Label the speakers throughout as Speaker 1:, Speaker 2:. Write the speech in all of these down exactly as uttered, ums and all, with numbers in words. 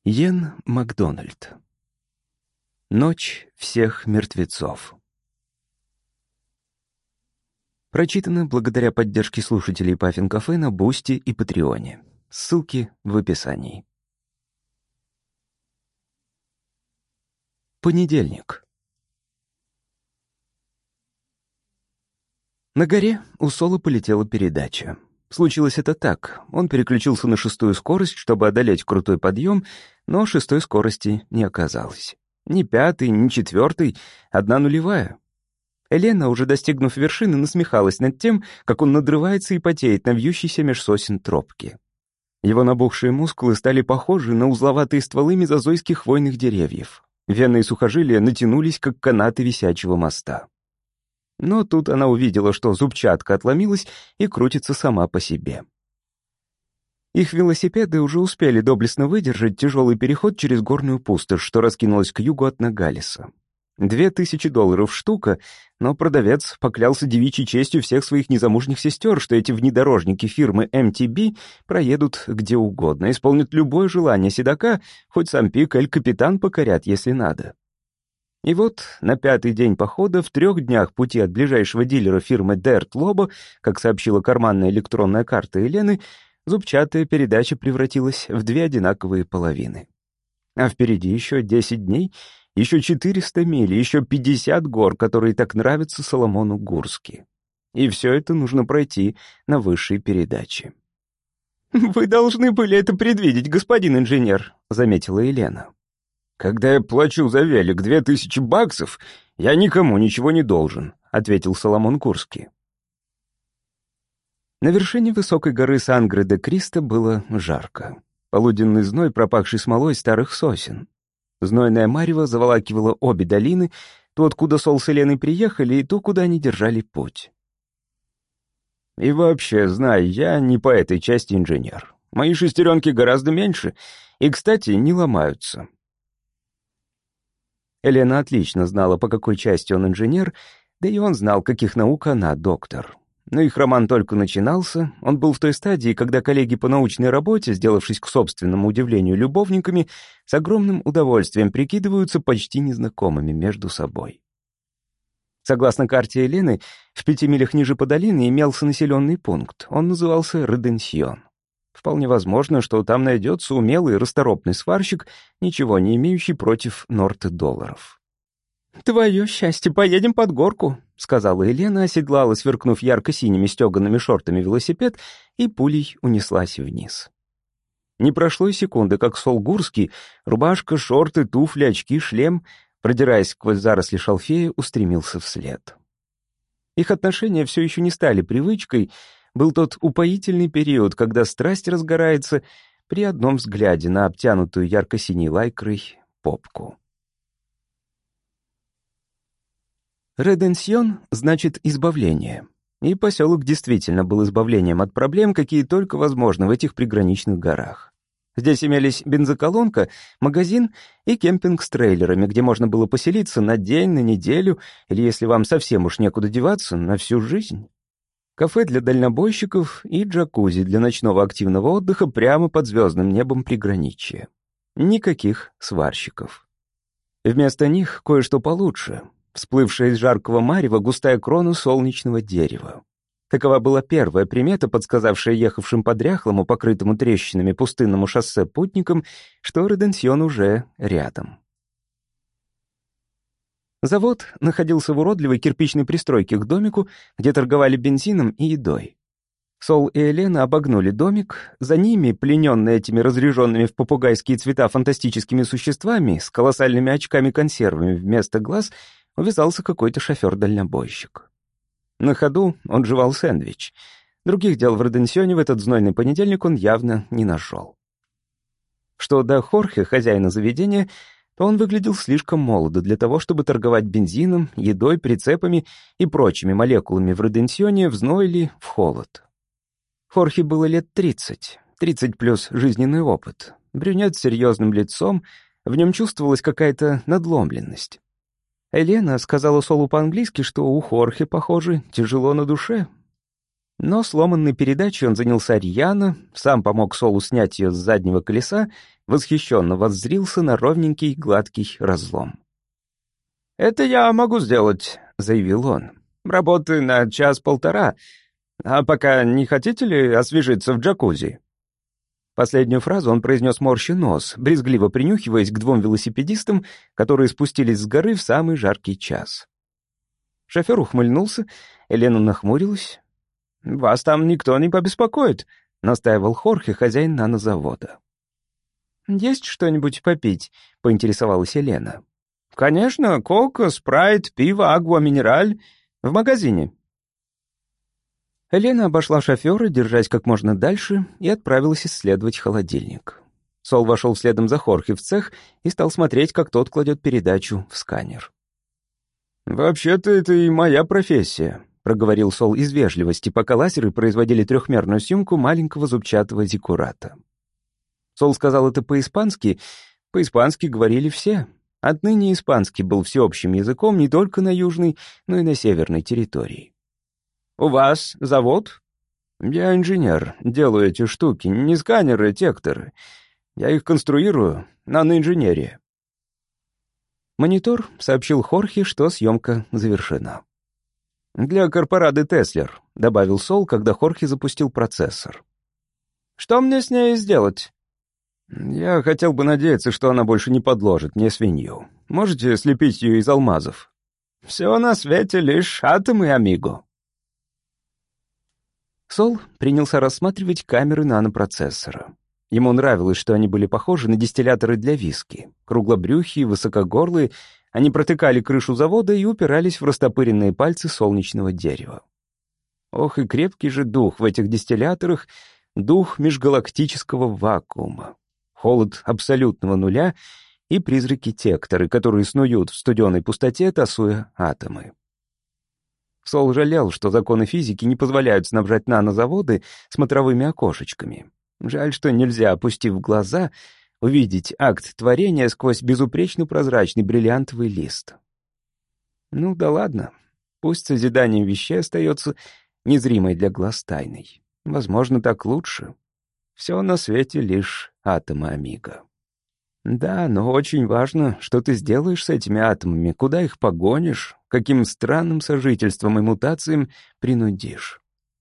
Speaker 1: Йен Макдональд. Ночь всех мертвецов. Прочитано благодаря поддержке слушателей Паффин Кафе на Бусти и Патреоне. Ссылки в описании. Понедельник. На горе у Соло полетела передача. Случилось это так. Он переключился на шестую скорость, чтобы одолеть крутой подъем, но шестой скорости не оказалось. Ни пятой, ни четвертой, одна нулевая. Елена, уже достигнув вершины, насмехалась над тем, как он надрывается и потеет на вьющейся меж сосен тропке. Его набухшие мускулы стали похожи на узловатые стволы мезозойских хвойных деревьев. Вены и сухожилия натянулись, как канаты висячего моста. Но тут она увидела, что зубчатка отломилась и крутится сама по себе. Их велосипеды уже успели доблестно выдержать тяжелый переход через горную пустошь, что раскинулась к югу от Ногалеса. Две тысячи долларов штука, но продавец поклялся девичьей честью всех своих незамужних сестер, что эти внедорожники фирмы эм ти би проедут где угодно, исполнят любое желание седока, хоть сам пик Эль-Капитан покорят, если надо. И вот на пятый день похода, в трех днях пути от ближайшего дилера фирмы Дерт Лобо, как сообщила карманная электронная карта Елены, зубчатая передача превратилась в две одинаковые половины. А впереди еще десять дней, еще четыреста миль, еще пятьдесят гор, которые так нравятся Соломону Гурски. И все это нужно пройти на высшей передаче. «Вы должны были это предвидеть, господин инженер», — заметила Елена. «Когда я плачу за велик две тысячи баксов, я никому ничего не должен», — ответил Соломон Гурски. На вершине высокой горы Сангре-де-Кристо было жарко. Полуденный зной, пропахший смолой старых сосен. Знойная марево заволакивала обе долины, ту, откуда Сол с Еленой приехали, и ту, куда они держали путь. «И вообще, знай, я не по этой части инженер. Мои шестеренки гораздо меньше, и, кстати, не ломаются». Елена отлично знала, по какой части он инженер, да и он знал, каких наук она доктор. Но их роман только начинался, он был в той стадии, когда коллеги по научной работе, сделавшись к собственному удивлению любовниками, с огромным удовольствием прикидываются почти незнакомыми между собой. Согласно карте Елены, в пяти милях ниже по долине имелся населенный пункт, он назывался Реденсьон. Вполне возможно, что там найдется умелый расторопный сварщик, ничего не имеющий против норты-долларов. «Твое счастье, поедем под горку», — сказала Елена, оседлала, сверкнув ярко-синими стегаными шортами велосипед, и пулей унеслась вниз. Не прошло и секунды, как Сол Гурский, рубашка, шорты, туфли, очки, шлем, продираясь сквозь заросли шалфея, устремился вслед. Их отношения все еще не стали привычкой, был тот упоительный период, когда страсть разгорается при одном взгляде на обтянутую ярко-синей лайкрой попку. Реденсьон значит «избавление», и поселок действительно был избавлением от проблем, какие только возможны в этих приграничных горах. Здесь имелись бензоколонка, магазин и кемпинг с трейлерами, где можно было поселиться на день, на неделю, или, если вам совсем уж некуда деваться, на всю жизнь. Кафе для дальнобойщиков и джакузи для ночного активного отдыха прямо под звездным небом приграничья. Никаких сварщиков. Вместо них кое-что получше — всплывшая из жаркого марева густая крона солнечного дерева. Такова была первая примета, подсказавшая ехавшим по дряхлому, покрытому трещинами пустынному шоссе путникам, что Реденсьон уже рядом. Завод находился в уродливой кирпичной пристройке к домику, где торговали бензином и едой. Сол и Елена обогнули домик, за ними, плененные этими разряженными в попугайские цвета фантастическими существами с колоссальными очками-консервами вместо глаз, увязался какой-то шофер-дальнобойщик. На ходу он жевал сэндвич. Других дел в Реденсьоне в этот знойный понедельник он явно не нашел. Что до Хорхе, хозяина заведения, то он выглядел слишком молодо для того, чтобы торговать бензином, едой, прицепами и прочими молекулами в Реденсьоне в зной или в холод. Хорхе было лет тридцать, тридцать плюс жизненный опыт. Брюнет с серьезным лицом, в нем чувствовалась какая-то надломленность. Елена сказала Солу по-английски, что у Хорхе, похоже, тяжело на душе. Но сломанной передачей он занялся рьяно, сам помог Солу снять ее с заднего колеса, восхищенно воззрился на ровненький гладкий разлом. «Это я могу сделать», — заявил он. «Работы на час-полтора. А пока не хотите ли освежиться в джакузи?» Последнюю фразу он произнес морща нос, брезгливо принюхиваясь к двум велосипедистам, которые спустились с горы в самый жаркий час. Шофер ухмыльнулся, Елена нахмурилась. «Вас там никто не побеспокоит», — настаивал Хорхе, хозяин нанозавода. «Есть что-нибудь попить?» — поинтересовалась Елена. «Конечно, кока, спрайт, пиво, агва, минераль. В магазине». Елена обошла шофера, держась как можно дальше, и отправилась исследовать холодильник. Сол вошел следом за Хорхе в цех и стал смотреть, как тот кладет передачу в сканер. «Вообще-то это и моя профессия», — проговорил Сол из вежливости, пока лазеры производили трехмерную съемку маленького зубчатого зиккурата. Сол сказал это по-испански. По-испански говорили все. Отныне испанский был всеобщим языком не только на южной, но и на северной территории. «У вас завод?» «Я инженер, делаю эти штуки, не сканеры, текторы. Я их конструирую, наноинженерия». Монитор сообщил Хорхе, что съемка завершена. «Для корпорады Теслер», — добавил Сол, когда Хорхе запустил процессор. «Что мне с ней сделать?» «Я хотел бы надеяться, что она больше не подложит мне свинью. Можете слепить ее из алмазов?» «Все на свете лишь атомы, амиго». Сол принялся рассматривать камеры нанопроцессора. Ему нравилось, что они были похожи на дистилляторы для виски. Круглобрюхие, высокогорлые, они протыкали крышу завода и упирались в растопыренные пальцы солнечного дерева. Ох, и крепкий же дух в этих дистилляторах, дух межгалактического вакуума. Холод абсолютного нуля и призраки-текторы, которые снуют в студеной пустоте, тасуя атомы. Сол жалел, что законы физики не позволяют снабжать нанозаводы смотровыми окошечками. Жаль, что нельзя, опустив глаза, увидеть акт творения сквозь безупречно прозрачный бриллиантовый лист. Ну да ладно, пусть созидание вещей остается незримой для глаз тайной. Возможно, так лучше. Все на свете лишь атомы, амиго. Да, но очень важно, что ты сделаешь с этими атомами, куда их погонишь, каким странным сожительством и мутациям принудишь.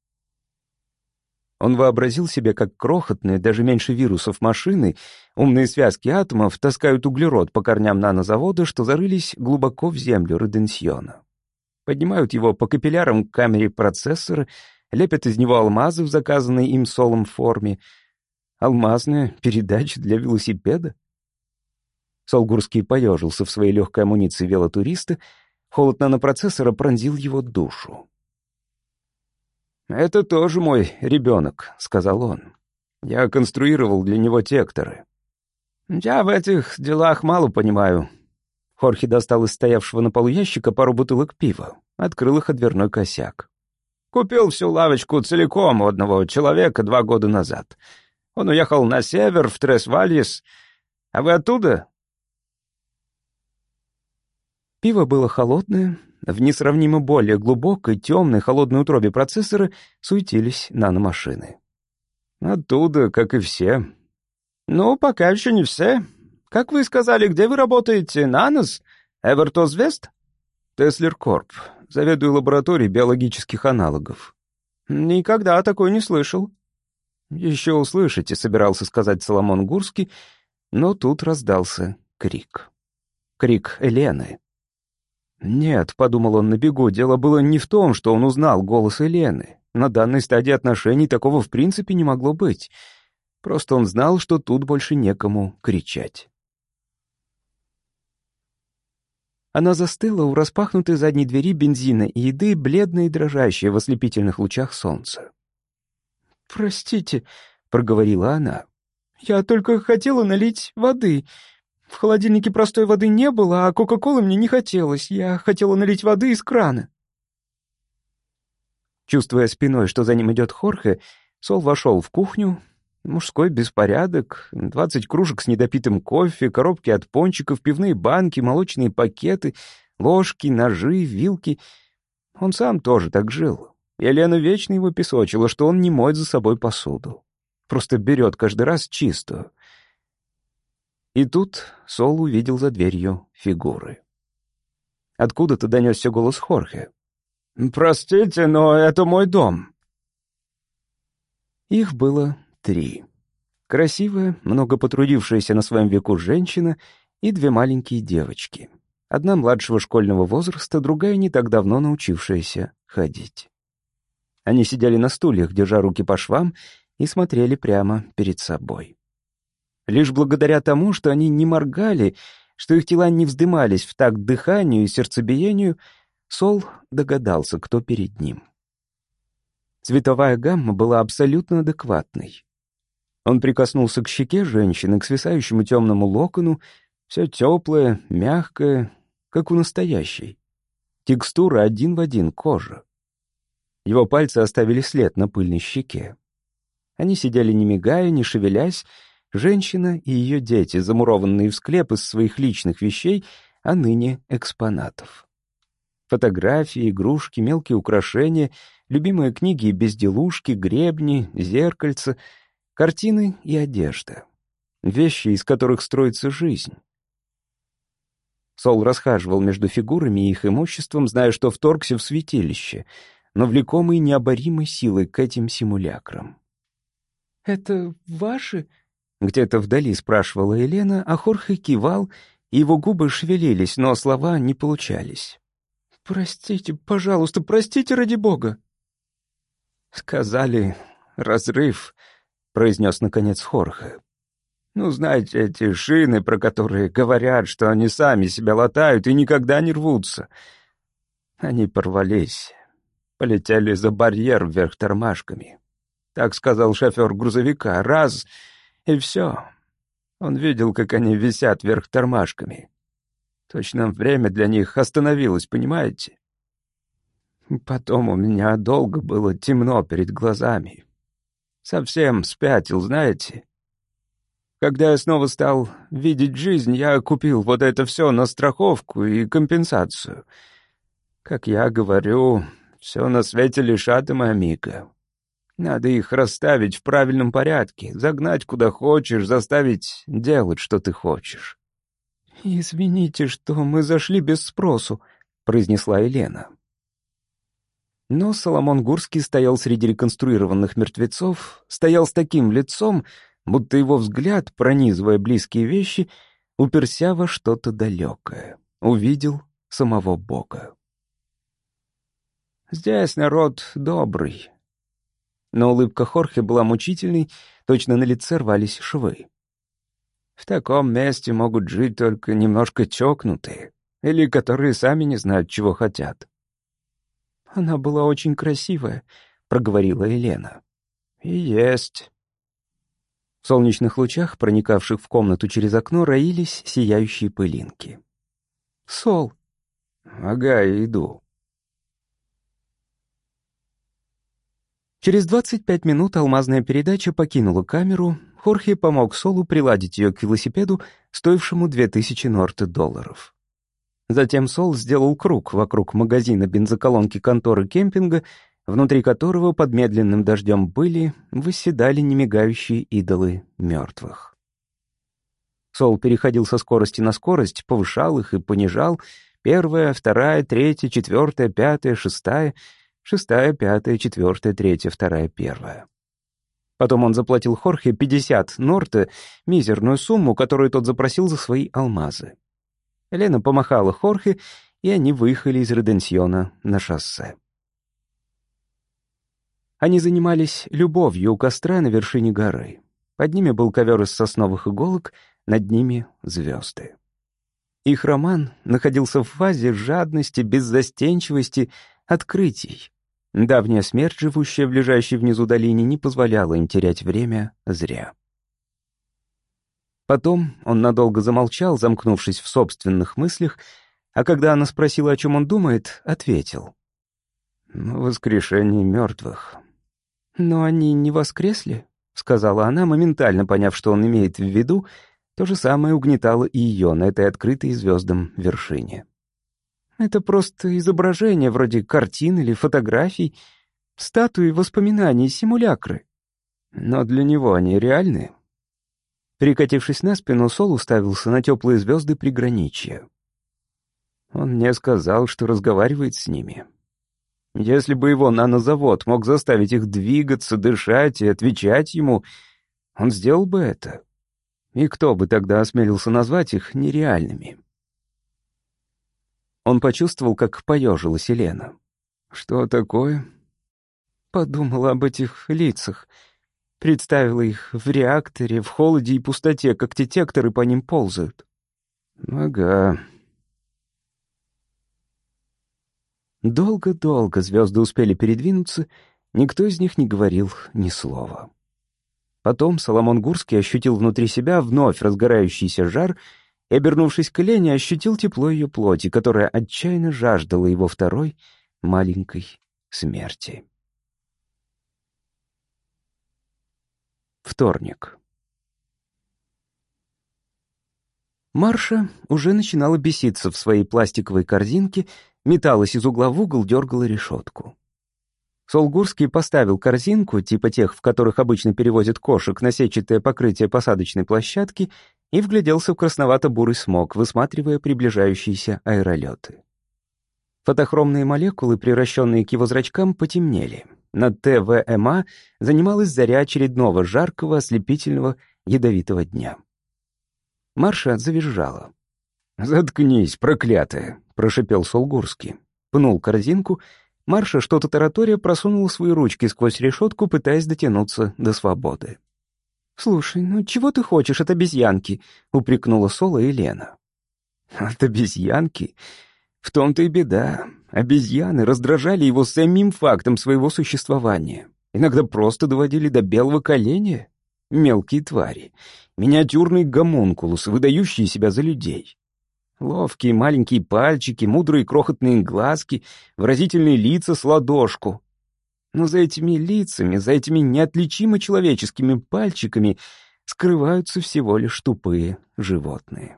Speaker 1: Он вообразил себе, как крохотные, даже меньше вирусов машины, умные связки атомов таскают углерод по корням нанозавода, что зарылись глубоко в землю Реденсьона. Поднимают его по капиллярам к камере процессора, лепят из него алмазы в заказанной им Солом форме. Алмазная передача для велосипеда? Сол Гурский поежился в своей легкой амуниции велотуриста. Холод нанопроцессора пронзил его душу. «Это тоже мой ребенок», — сказал он. «Я конструировал для него текторы». «Я в этих делах мало понимаю». Хорхе достал из стоявшего на полу ящика пару бутылок пива, открыл их о дверной косяк. «Купил всю лавочку целиком у одного человека два года назад. Он уехал на север, в Трес-Вальес. А вы оттуда?» Пиво было холодное. В несравнимо более глубокой, темной, холодной утробе процессора суетились наномашины. «Оттуда, как и все». «Ну, пока еще не все. Как вы сказали, где вы работаете? Нанос? Эвертос Вест?» «Теслер Корп. Заведую лабораторией биологических аналогов». «Никогда такой не слышал». «Еще услышите», — собирался сказать Соломон Гурский, но тут раздался крик. Крик Елены. «Нет», — подумал он на бегу, — дело было не в том, что он узнал голос Елены. На данной стадии отношений такого в принципе не могло быть. Просто он знал, что тут больше некому кричать. Она застыла у распахнутой задней двери бензина и еды, бледная и дрожащая в ослепительных лучах солнца. «Простите», — проговорила она, — «я только хотела налить воды. В холодильнике простой воды не было, а кока-колы мне не хотелось. Я хотела налить воды из крана». Чувствуя спиной, что за ним идет Хорхе, Сол вошел в кухню. Мужской беспорядок, двадцать кружек с недопитым кофе, коробки от пончиков, пивные банки, молочные пакеты, ложки, ножи, вилки. Он сам тоже так жил. Елена вечно его песочила, что он не моет за собой посуду. Просто берет каждый раз чистую. И тут Сол увидел за дверью фигуры. Откуда-то донесся голос Хорхе. «Простите, но это мой дом». Их было три. Красивая, много потрудившаяся на своем веку женщина и две маленькие девочки. Одна младшего школьного возраста, другая не так давно научившаяся ходить. Они сидели на стульях, держа руки по швам, и смотрели прямо перед собой. Лишь благодаря тому, что они не моргали, что их тела не вздымались в такт дыханию и сердцебиению, Сол догадался, кто перед ним. Цветовая гамма была абсолютно адекватной. Он прикоснулся к щеке женщины, к свисающему темному локону, все теплое, мягкое, как у настоящей. Текстура один в один кожа. Его пальцы оставили след на пыльной щеке. Они сидели не мигая, не шевелясь, женщина и ее дети, замурованные в склеп из своих личных вещей, а ныне экспонатов. Фотографии, игрушки, мелкие украшения, любимые книги и безделушки, гребни, зеркальца, картины и одежда. Вещи, из которых строится жизнь. Сол расхаживал между фигурами и их имуществом, зная, что вторгся в святилище, но влекомый необоримой силой к этим симулякрам. «Это ваши?» — где-то вдали спрашивала Елена, а Хорхе кивал, и его губы шевелились, но слова не получались. «Простите, пожалуйста, простите ради бога!» «Сказали, разрыв», — произнес наконец Хорхе. «Ну, знаете, эти шины, про которые говорят, что они сами себя латают и никогда не рвутся. Они порвались, полетели за барьер вверх тормашками. Так сказал шофер грузовика. Раз — и все. Он видел, как они висят вверх тормашками. Точно время для них остановилось, понимаете? Потом у меня долго было темно перед глазами. Совсем спятил, знаете. Когда я снова стал видеть жизнь, я купил вот это все на страховку и компенсацию. Как я говорю, все на свете лишь атом и омега. Надо их расставить в правильном порядке, загнать куда хочешь, заставить делать, что ты хочешь. «Извините, что мы зашли без спросу», — произнесла Елена. Но Соломон Гурский стоял среди реконструированных мертвецов, стоял с таким лицом, будто его взгляд, пронизывая близкие вещи, уперся во что-то далекое, увидел самого Бога. «Здесь народ добрый». Но улыбка Хорхе была мучительной, точно на лице рвались швы. В таком месте могут жить только немножко чокнутые, или которые сами не знают, чего хотят. «Она была очень красивая», — проговорила Елена. «И есть». В солнечных лучах, проникавших в комнату через окно, роились сияющие пылинки. «Сол». «Ага, иду». Через двадцать пять минут алмазная передача покинула камеру. Хорхе помог Солу приладить ее к велосипеду, стоившему две тысячи норты долларов. Затем Сол сделал круг вокруг магазина бензоколонки конторы кемпинга, внутри которого под медленным дождем пыли восседали немигающие идолы мертвых. Сол переходил со скорости на скорость, повышал их и понижал. Первая, вторая, третья, четвертая, пятая, шестая, шестая, пятая, четвертая, третья, вторая, первая. Потом он заплатил Хорхе пятьдесят норте, мизерную сумму, которую тот запросил за свои алмазы. Елена помахала Хорхе, и они выехали из Реденсьона на шоссе. Они занимались любовью у костра на вершине горы. Под ними был ковер из сосновых иголок, над ними — звезды. Их роман находился в фазе жадности, беззастенчивости, открытий. Давняя смерть, живущая в лежащей внизу долине, не позволяла им терять время зря. Потом он надолго замолчал, замкнувшись в собственных мыслях, а когда она спросила, о чем он думает, ответил. «Воскрешение мертвых». «Но они не воскресли?» — сказала она, моментально поняв, что он имеет в виду. То же самое угнетало и ее на этой открытой звездам вершине. «Это просто изображение, вроде картин или фотографий. Статуи воспоминаний, симулякры. Но для него они реальны. Перекатившись на спину, Сол уставился на теплые звезды приграничья. Он мне сказал, что разговаривает с ними. Если бы его нанозавод мог заставить их двигаться, дышать и отвечать ему, он сделал бы это. И кто бы тогда осмелился назвать их нереальными? Он почувствовал, как поежилась Елена. Что такое? Подумала об этих лицах. Представила их в реакторе, в холоде и пустоте, как детекторы по ним ползают. Ага. Долго-долго звезды успели передвинуться, никто из них не говорил ни слова. Потом Соломон Гурский ощутил внутри себя вновь разгорающийся жар и, обернувшись к Елене, ощутил тепло ее плоти, которая отчаянно жаждала его второй маленькой смерти. Вторник. Марша уже начинала беситься в своей пластиковой корзинке, металась из угла в угол, дергала решетку. Солгурский поставил корзинку, типа тех, в которых обычно перевозят кошек, на сетчатое покрытие посадочной площадки и вгляделся в красновато-бурый смог, высматривая приближающиеся аэролеты. Фотохромные молекулы, превращенные к его зрачкам, потемнели. Над ТВМА занималась заря очередного жаркого, ослепительного, ядовитого дня. Марша завизжала. «Заткнись, проклятая!» — прошипел Солгурский. Пнул корзинку. Марша, что-то таратория, просунула свои ручки сквозь решетку, пытаясь дотянуться до свободы. «Слушай, ну чего ты хочешь от обезьянки?» — упрекнула Сола и Лена. «От обезьянки? В том-то и беда. Обезьяны раздражали его самим фактом своего существования. Иногда просто доводили до белого коленя. Мелкие твари. Миниатюрные гомункулусы, выдающие себя за людей. Ловкие маленькие пальчики, мудрые крохотные глазки, выразительные лица с ладошку. Но за этими лицами, за этими неотличимо человеческими пальчиками скрываются всего лишь тупые животные.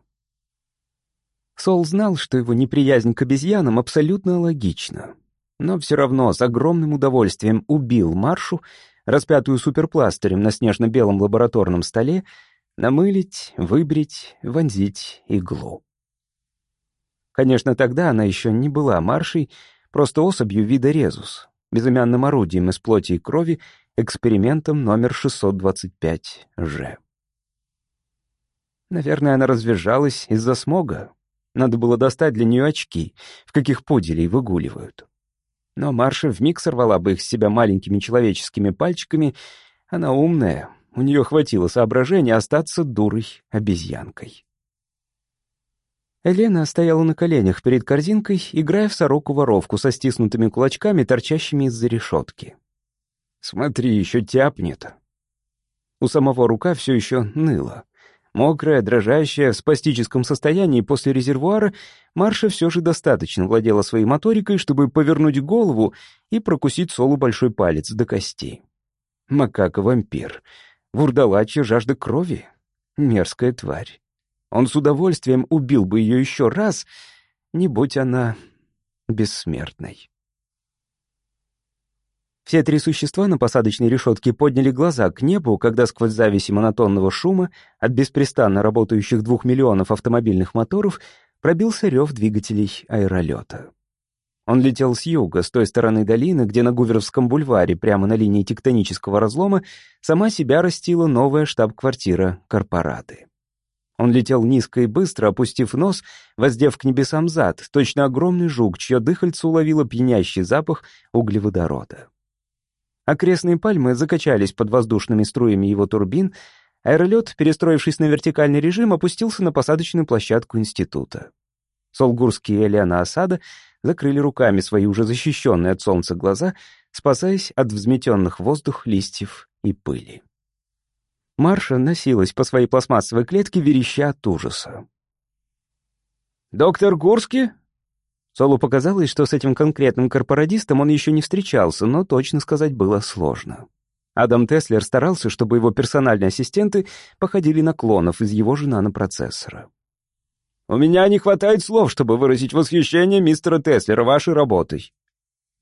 Speaker 1: Сол знал, что его неприязнь к обезьянам абсолютно логична, но все равно с огромным удовольствием убил Маршу, распятую суперпластырем на снежно-белом лабораторном столе, намылить, выбрить, вонзить иглу. Конечно, тогда она еще не была Маршей, просто особью вида резус, безымянным орудием из плоти и крови, экспериментом номер шестьсот двадцать пять Ж. Наверное, она развизжалась из-за смога. Надо было достать для нее очки, в каких пуделей выгуливают. Но Марша вмиг сорвала бы их с себя маленькими человеческими пальчиками. Она умная, у нее хватило соображения остаться дурой обезьянкой. Елена стояла на коленях перед корзинкой, играя в сороку-воровку со стиснутыми кулачками, торчащими из-за решетки. «Смотри, еще тяпнет». У самого рука все еще ныла. Мокрая, дрожащая, в спастическом состоянии после резервуара, Марша все же достаточно владела своей моторикой, чтобы повернуть голову и прокусить Солу большой палец до кости. Макака-вампир. Вурдалачья жажда крови. Мерзкая тварь. Он с удовольствием убил бы ее еще раз, не будь она бессмертной. Все три существа на посадочной решетке подняли глаза к небу, когда сквозь завеси монотонного шума от беспрестанно работающих двух миллионов автомобильных моторов пробился рев двигателей аэролета. Он летел с юга, с той стороны долины, где на Гуверовском бульваре, прямо на линии тектонического разлома, сама себя растила новая штаб-квартира корпораты. Он летел низко и быстро, опустив нос, воздев к небесам зад, точно огромный жук, чье дыхальце уловило пьянящий запах углеводорода. Окрестные пальмы закачались под воздушными струями его турбин, аэролет, перестроившись на вертикальный режим, опустился на посадочную площадку института. Солгурский и Элиана Осада закрыли руками свои уже защищенные от солнца глаза, спасаясь от взметенных в воздух листьев и пыли. Марша носилась по своей пластмассовой клетке, вереща от ужаса. «Доктор Гурский?» Солу показалось, что с этим конкретным корпорадистом он еще не встречался, но точно сказать было сложно. Адам Теслер старался, чтобы его персональные ассистенты походили на клонов из его же нанопроцессора. «У меня не хватает слов, чтобы выразить восхищение мистера Теслера вашей работой».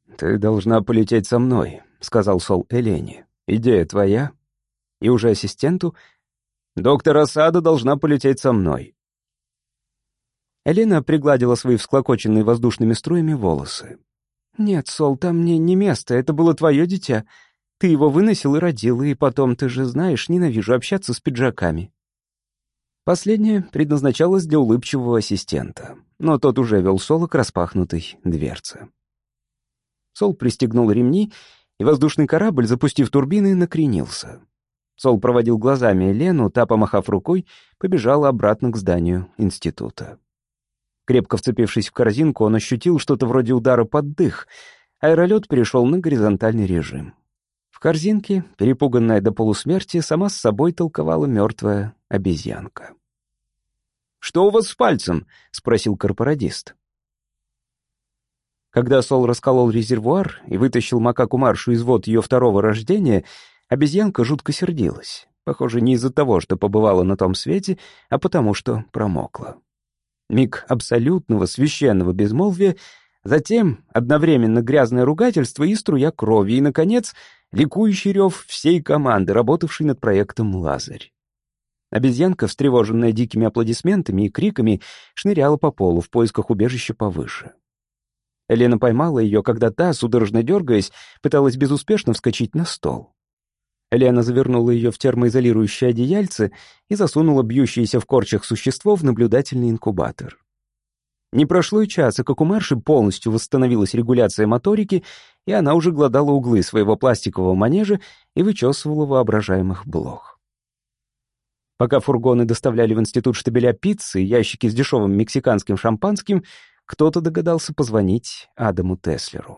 Speaker 1: «Ты должна полететь со мной», — сказал Сол Элене. «Идея твоя?» И уже ассистенту: «Доктор Асада должна полететь со мной». Элена пригладила свои всклокоченные воздушными струями волосы. «Нет, Сол, там мне не место, это было твое дитя. Ты его выносил и родил, и потом, ты же знаешь, ненавижу общаться с пиджаками». Последнее предназначалось для улыбчивого ассистента, но тот уже вел Сола к распахнутой дверце. Сол пристегнул ремни, и воздушный корабль, запустив турбины, накренился. Сол проводил глазами Елену, та, помахав рукой, побежала обратно к зданию института. Крепко вцепившись в корзинку, он ощутил что-то вроде удара под дых. Аэролет перешел на горизонтальный режим. В корзинке, перепуганная до полусмерти, сама с собой толковала мертвая обезьянка. «Что у вас с пальцем?» — спросил корпорадист. Когда Сол расколол резервуар и вытащил макаку-маршу из вод ее второго рождения, обезьянка жутко сердилась. Похоже, не из-за того, что побывала на том свете, а потому что промокла. Миг абсолютного священного безмолвия, затем одновременно грязное ругательство и струя крови, и, наконец, ликующий рев всей команды, работавшей над проектом «Лазарь». Обезьянка, встревоженная дикими аплодисментами и криками, шныряла по полу в поисках убежища повыше. Елена поймала ее, когда та, судорожно дергаясь, пыталась безуспешно вскочить на стол. Елена завернула ее в термоизолирующее одеяльце и засунула бьющееся в корчах существо в наблюдательный инкубатор. Не прошло и часа, как у Марши полностью восстановилась регуляция моторики, и она уже глодала углы своего пластикового манежа и вычесывала воображаемых блох. Пока фургоны доставляли в институт штабеля пиццы и ящики с дешевым мексиканским шампанским, кто-то догадался позвонить Адаму Теслеру.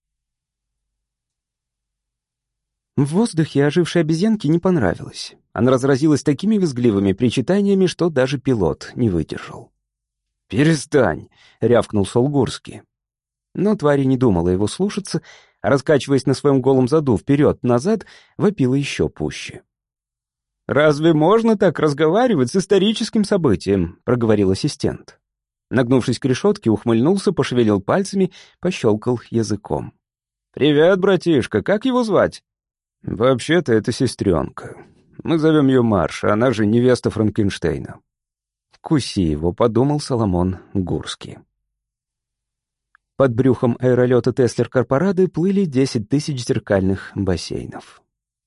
Speaker 1: В воздухе ожившей обезьянке не понравилось. Она разразилась такими визгливыми причитаниями, что даже пилот не выдержал. «Перестань!» — рявкнул Солгурский. Но тварь не думала его слушаться, а, раскачиваясь на своем голом заду вперед-назад, вопила еще пуще. «Разве можно так разговаривать с историческим событием?» — проговорил ассистент. Нагнувшись к решетке, ухмыльнулся, пошевелил пальцами, пощелкал языком. «Привет, братишка, как его звать?» «Вообще-то это сестренка. Мы зовем ее Марша, она же невеста Франкенштейна». «Куси его», — подумал Соломон Гурский. Под брюхом аэролета Теслер-Корпорады плыли десять тысяч зеркальных бассейнов.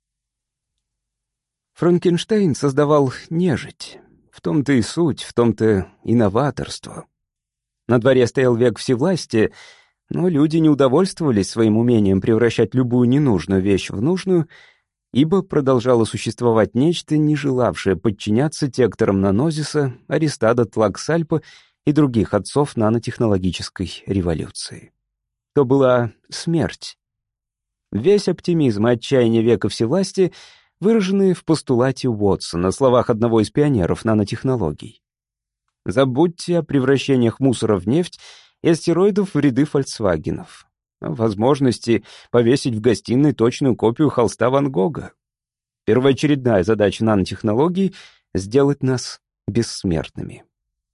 Speaker 1: Франкенштейн создавал нежить. В том-то и суть, в том-то и новаторство. На дворе стоял век всевластия, но люди не удовольствовались своим умением превращать любую ненужную вещь в нужную, ибо продолжало существовать нечто, не желавшее подчиняться текторам Нанозиса, Аристада Тлаксальпа и других отцов нанотехнологической революции. То была смерть. Весь оптимизм и отчаяние века всевластия выражены в постулате Уотсона, словах одного из пионеров нанотехнологий. Забудьте о превращениях мусора в нефть и астероидов в ряды фольксвагенов. О возможности повесить в гостиной точную копию холста Ван Гога. Первоочередная задача нанотехнологий — сделать нас бессмертными.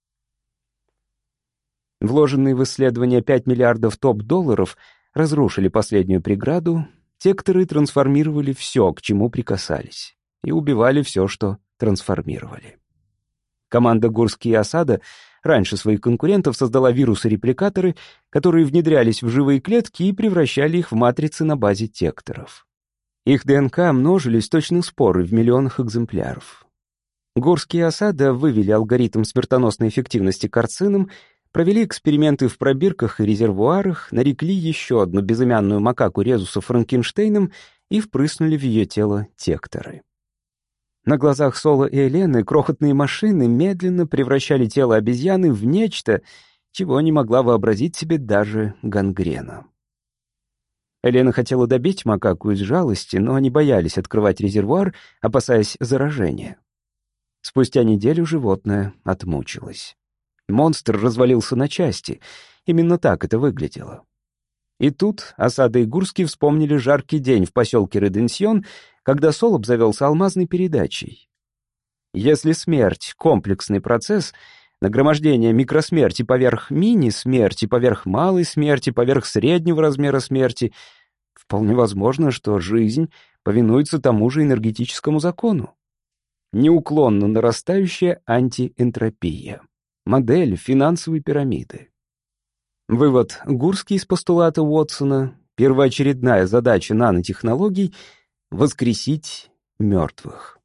Speaker 1: Вложенные в исследования пять миллиардов топ-долларов разрушили последнюю преграду. Текторы трансформировали все, к чему прикасались, и убивали все, что трансформировали. Команда Гурский и Асада раньше своих конкурентов создала вирусы-репликаторы, которые внедрялись в живые клетки и превращали их в матрицы на базе текторов. Их ДНК множились точно споры в миллионах экземпляров. Гурский и Асада вывели алгоритм смертоносной эффективности карцином, провели эксперименты в пробирках и резервуарах, нарекли еще одну безымянную макаку Резуса Франкенштейном и впрыснули в ее тело текторы. На глазах Сола и Елены крохотные машины медленно превращали тело обезьяны в нечто, чего не могла вообразить себе даже гангрена. Елена хотела добить макаку из жалости, но они боялись открывать резервуар, опасаясь заражения. Спустя неделю животное отмучилось. Монстр развалился на части. Именно так это выглядело. И тут Асада и Гурский вспомнили жаркий день в поселке Реденсьон, когда Сол обзавелся алмазной передачей. Если смерть — комплексный процесс, Нагромождение микросмерти поверх мини-смерти, поверх малой смерти, поверх среднего размера смерти. Вполне возможно, что жизнь повинуется тому же энергетическому закону. Неуклонно нарастающая антиэнтропия. Модель финансовой пирамиды. Вывод Гурский из постулата Уотсона. Первоочередная задача нанотехнологий — воскресить мертвых.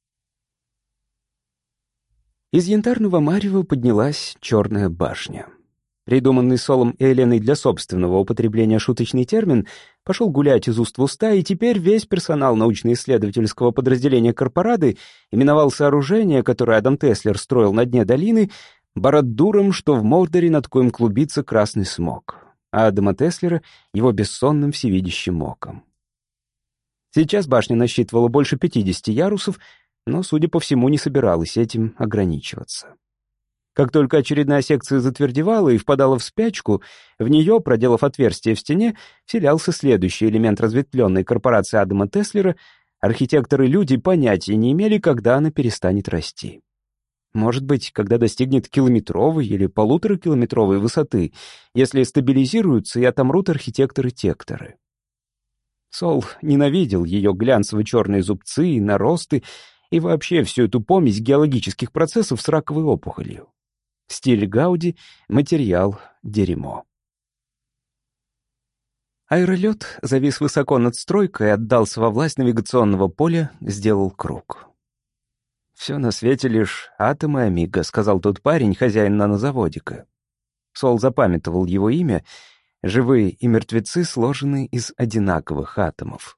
Speaker 1: Из янтарного марева поднялась черная башня. Придуманный Солом и Еленой для собственного употребления шуточный термин пошел гулять из уст в уста, и теперь весь персонал научно-исследовательского подразделения корпорады именовал сооружение, которое Адам Теслер строил на дне долины, Барад-Дуром, что в Мордоре, над коим клубится красный смог, а Адама Теслера — его бессонным всевидящим оком. Сейчас башня насчитывала больше пятидесяти ярусов, но, судя по всему, не собиралась этим ограничиваться. Как только очередная секция затвердевала и впадала в спячку, в нее, проделав отверстие в стене, вселялся следующий элемент разветвленной корпорации Адама Теслера. Архитекторы-люди понятия не имели, когда она перестанет расти. Может быть, когда достигнет километровой или полуторакилометровой высоты, если стабилизируются и отомрут архитекторы-текторы. Сол ненавидел ее глянцево-черные зубцы и наросты и вообще всю эту помесь геологических процессов с раковой опухолью. Стиль Гауди, материал — дерьмо. Аэролет завис высоко над стройкой, отдался во власть навигационного поля, сделал круг. «Все на свете лишь атомы, амиго», — сказал тот парень, хозяин нанозаводика. Сол запамятовал его имя. Живые и мертвецы сложены из одинаковых атомов.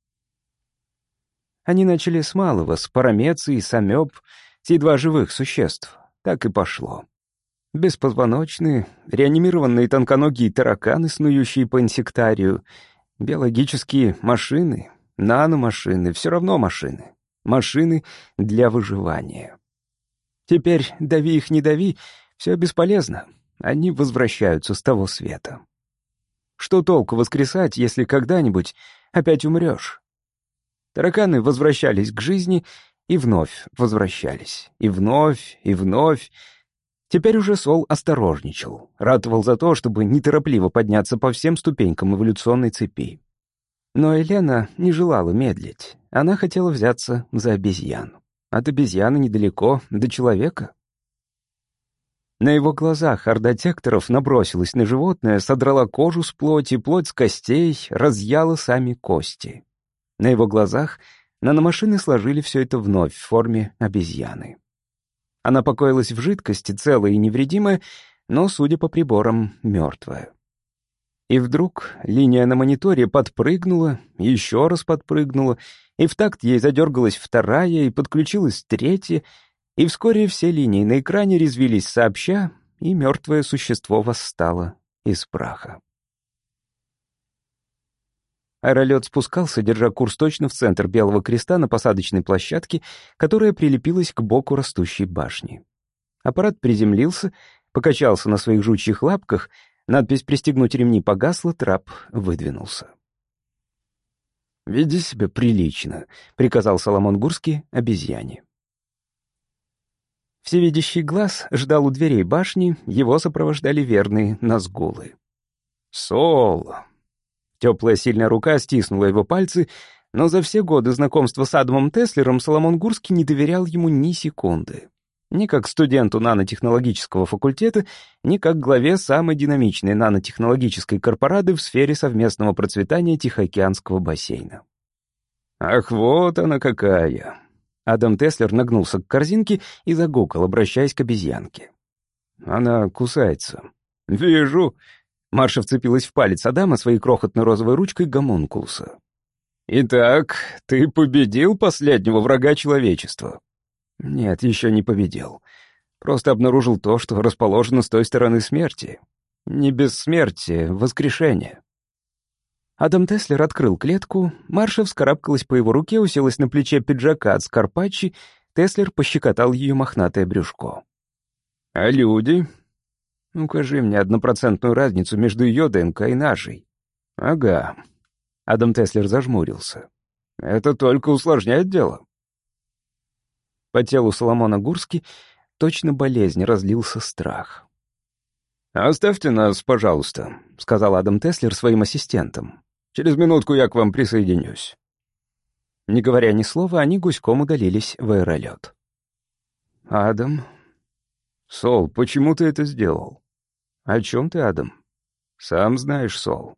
Speaker 1: Они начали с малого, с парамеции, с амеб, с едва живых существ. Так и пошло. Беспозвоночные, реанимированные тонконогие тараканы, снующие по инсектарию, биологические машины, наномашины, все равно машины. Машины для выживания. Теперь, дави их, не дави, все бесполезно. Они возвращаются с того света. Что толку воскресать, если когда-нибудь опять умрешь? Тараканы возвращались к жизни и вновь возвращались. И вновь, и вновь. Теперь уже Сол осторожничал, ратовал за то, чтобы неторопливо подняться по всем ступенькам эволюционной цепи. Но Елена не желала медлить. Она хотела взяться за обезьяну. От обезьяны недалеко до человека. На его глазах орда текторов набросилась на животное, содрала кожу с плоти, плоть с костей, разъяла сами кости. На его глазах наномашины сложили все это вновь в форме обезьяны. Она покоилась в жидкости, целая и невредимая, но, судя по приборам, мертвая. И вдруг линия на мониторе подпрыгнула, еще раз подпрыгнула, и в такт ей задергалась вторая, и подключилась третья, и вскоре все линии на экране резвились сообща, и мертвое существо восстало из праха. Аэролет спускался, держа курс точно в центр Белого Креста на посадочной площадке, которая прилепилась к боку растущей башни. Аппарат приземлился, покачался на своих жучьих лапках, надпись «Пристегнуть ремни» погасла, трап выдвинулся. «Веди себя прилично», — приказал Соломон Гурский обезьяне. Всевидящий глаз ждал у дверей башни, его сопровождали верные назгулы. «Сол!» Теплая сильная рука стиснула его пальцы, но за все годы знакомства с Адамом Теслером Соломон Гурский не доверял ему ни секунды. Ни как студенту нанотехнологического факультета, ни как главе самой динамичной нанотехнологической корпорации в сфере совместного процветания Тихоокеанского бассейна. «Ах, вот она какая!» Адам Теслер нагнулся к корзинке и загукал, обращаясь к обезьянке. «Она кусается». «Вижу». Марша вцепилась в палец Адама своей крохотной розовой ручкой гомункулуса. «Итак, ты победил последнего врага человечества?» «Нет, еще не победил. Просто обнаружил то, что расположено с той стороны смерти. Не бессмертие, воскрешение». Адам Теслер открыл клетку, Марша вскарабкалась по его руке, уселась на плече пиджака от Скарпаччи, Теслер пощекотал ее мохнатое брюшко. «А люди? Укажи мне однопроцентную разницу между ее ДНК и нашей». «Ага». Адам Теслер зажмурился. «Это только усложняет дело». По телу Соломона Гурски точно болезнь, разлился страх. «Оставьте нас, пожалуйста», — сказал Адам Теслер своим ассистентам. «Через минутку я к вам присоединюсь». Не говоря ни слова, они гуськом удалились в аэролет. «Адам...» «Сол, почему ты это сделал?» «О чем ты, Адам?» «Сам знаешь, Сол».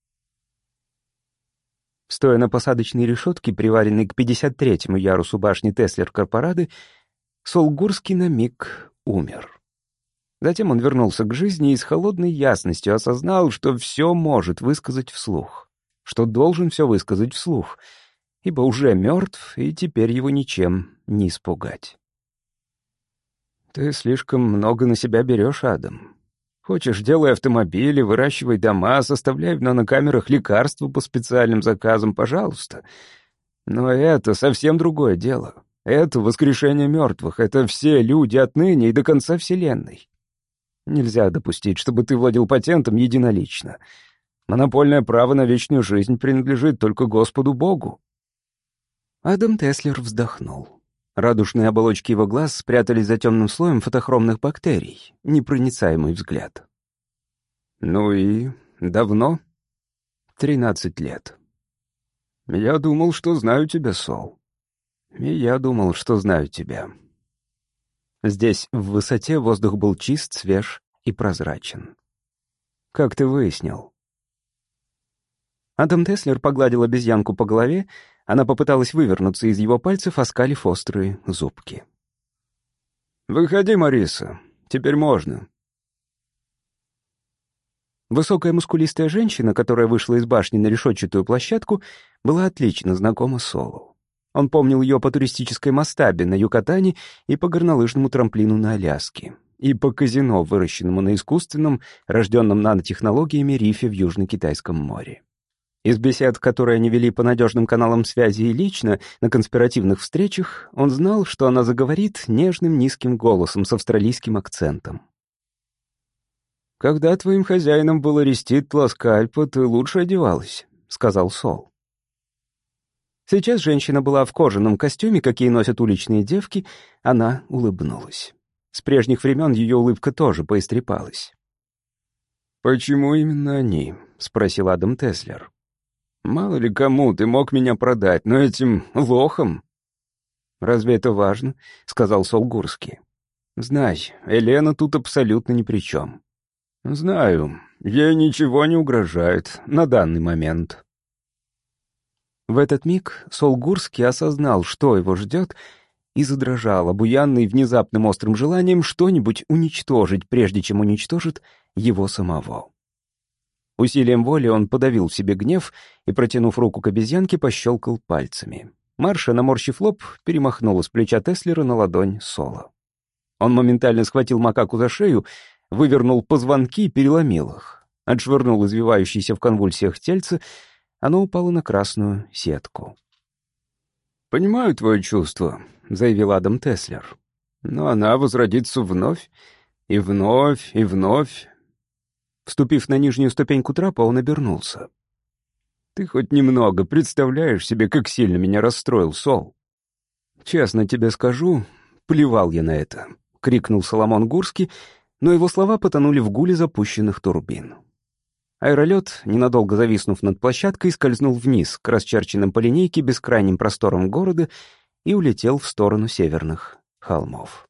Speaker 1: Стоя на посадочной решетке, приваренной к пятьдесят третьему ярусу башни Теслер-Корпорады, Сол Гурский на миг умер. Затем он вернулся к жизни и с холодной ясностью осознал, что все может высказать вслух, что должен все высказать вслух, ибо уже мертв, и теперь его ничем не испугать. «Ты слишком много на себя берешь, Адам. Хочешь, делай автомобили, выращивай дома, составляй в нанокамерах лекарства по специальным заказам, пожалуйста. Но это совсем другое дело. Это воскрешение мертвых, это все люди отныне и до конца Вселенной. Нельзя допустить, чтобы ты владел патентом единолично. Монопольное право на вечную жизнь принадлежит только Господу Богу». Адам Теслер вздохнул. Радужные оболочки его глаз спрятались за темным слоем фотохромных бактерий, непроницаемый взгляд. «Ну и давно?» «Тринадцать лет». «Я думал, что знаю тебя, Сол». «И я думал, что знаю тебя». Здесь, в высоте, воздух был чист, свеж и прозрачен. «Как ты выяснил?» Адам Теслер погладил обезьянку по голове, она попыталась вывернуться из его пальцев, оскалив острые зубки. «Выходи, Мариса, теперь можно». Высокая мускулистая женщина, которая вышла из башни на решетчатую площадку, была отлично знакома Солу. Он помнил ее по туристической мастабе на Юкатане и по горнолыжному трамплину на Аляске, и по казино, выращенному на искусственном, рожденном нанотехнологиями рифе в Южно-Китайском море. Из бесед, которые они вели по надежным каналам связи и лично, на конспиративных встречах, он знал, что она заговорит нежным низким голосом с австралийским акцентом. «Когда твоим хозяином был Арестит Ласкальпа, ты лучше одевалась», — сказал Сол. Сейчас женщина была в кожаном костюме, какие носят уличные девки, она улыбнулась. С прежних времен ее улыбка тоже поистрепалась. «Почему именно они?» — спросил Адам Теслер. «Мало ли кому ты мог меня продать, но этим лохом...» «Разве это важно?» — сказал Сол Гурский. «Знай, Елена тут абсолютно ни при чем». «Знаю, ей ничего не угрожает на данный момент». В этот миг Сол Гурский осознал, что его ждет, и задрожал, обуянный внезапным острым желанием что-нибудь уничтожить, прежде чем уничтожит его самого. Усилием воли он подавил в себе гнев и, протянув руку к обезьянке, пощелкал пальцами. Марша, наморщив лоб, перемахнула с плеча Теслера на ладонь Сола. Он моментально схватил макаку за шею, вывернул позвонки и переломил их. Отшвырнул извивающееся в конвульсиях тельце, оно упало на красную сетку. «Понимаю твое чувство», — заявил Адам Теслер. «Но она возродится вновь, и вновь, и вновь». Вступив на нижнюю ступеньку трапа, он обернулся. «Ты хоть немного представляешь себе, как сильно меня расстроил Сол?» «Честно тебе скажу, плевал я на это», — крикнул Соломон Гурский, но его слова потонули в гуле запущенных турбин. Аэролет, ненадолго зависнув над площадкой, скользнул вниз к расчерченным по линейке бескрайним просторам города и улетел в сторону северных холмов.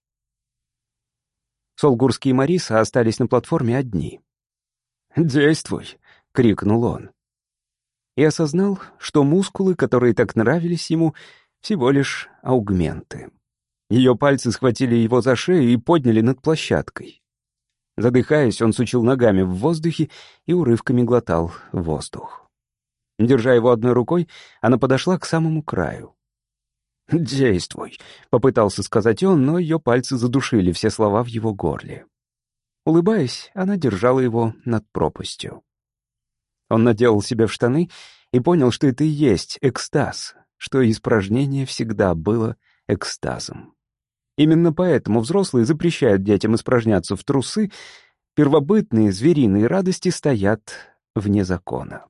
Speaker 1: Сол Гурский и Мариса остались на платформе одни. «Действуй!» — крикнул он. И осознал, что мускулы, которые так нравились ему, всего лишь аугменты. Ее пальцы схватили его за шею и подняли над площадкой. Задыхаясь, он сучил ногами в воздухе и урывками глотал воздух. Держа его одной рукой, она подошла к самому краю. «Действуй!» — попытался сказать он, но ее пальцы задушили все слова в его горле. Улыбаясь, она держала его над пропастью. Он наделал себе в штаны и понял, что это и есть экстаз, что испражнение всегда было экстазом. Именно поэтому взрослые запрещают детям испражняться в трусы, первобытные звериные радости стоят вне закона.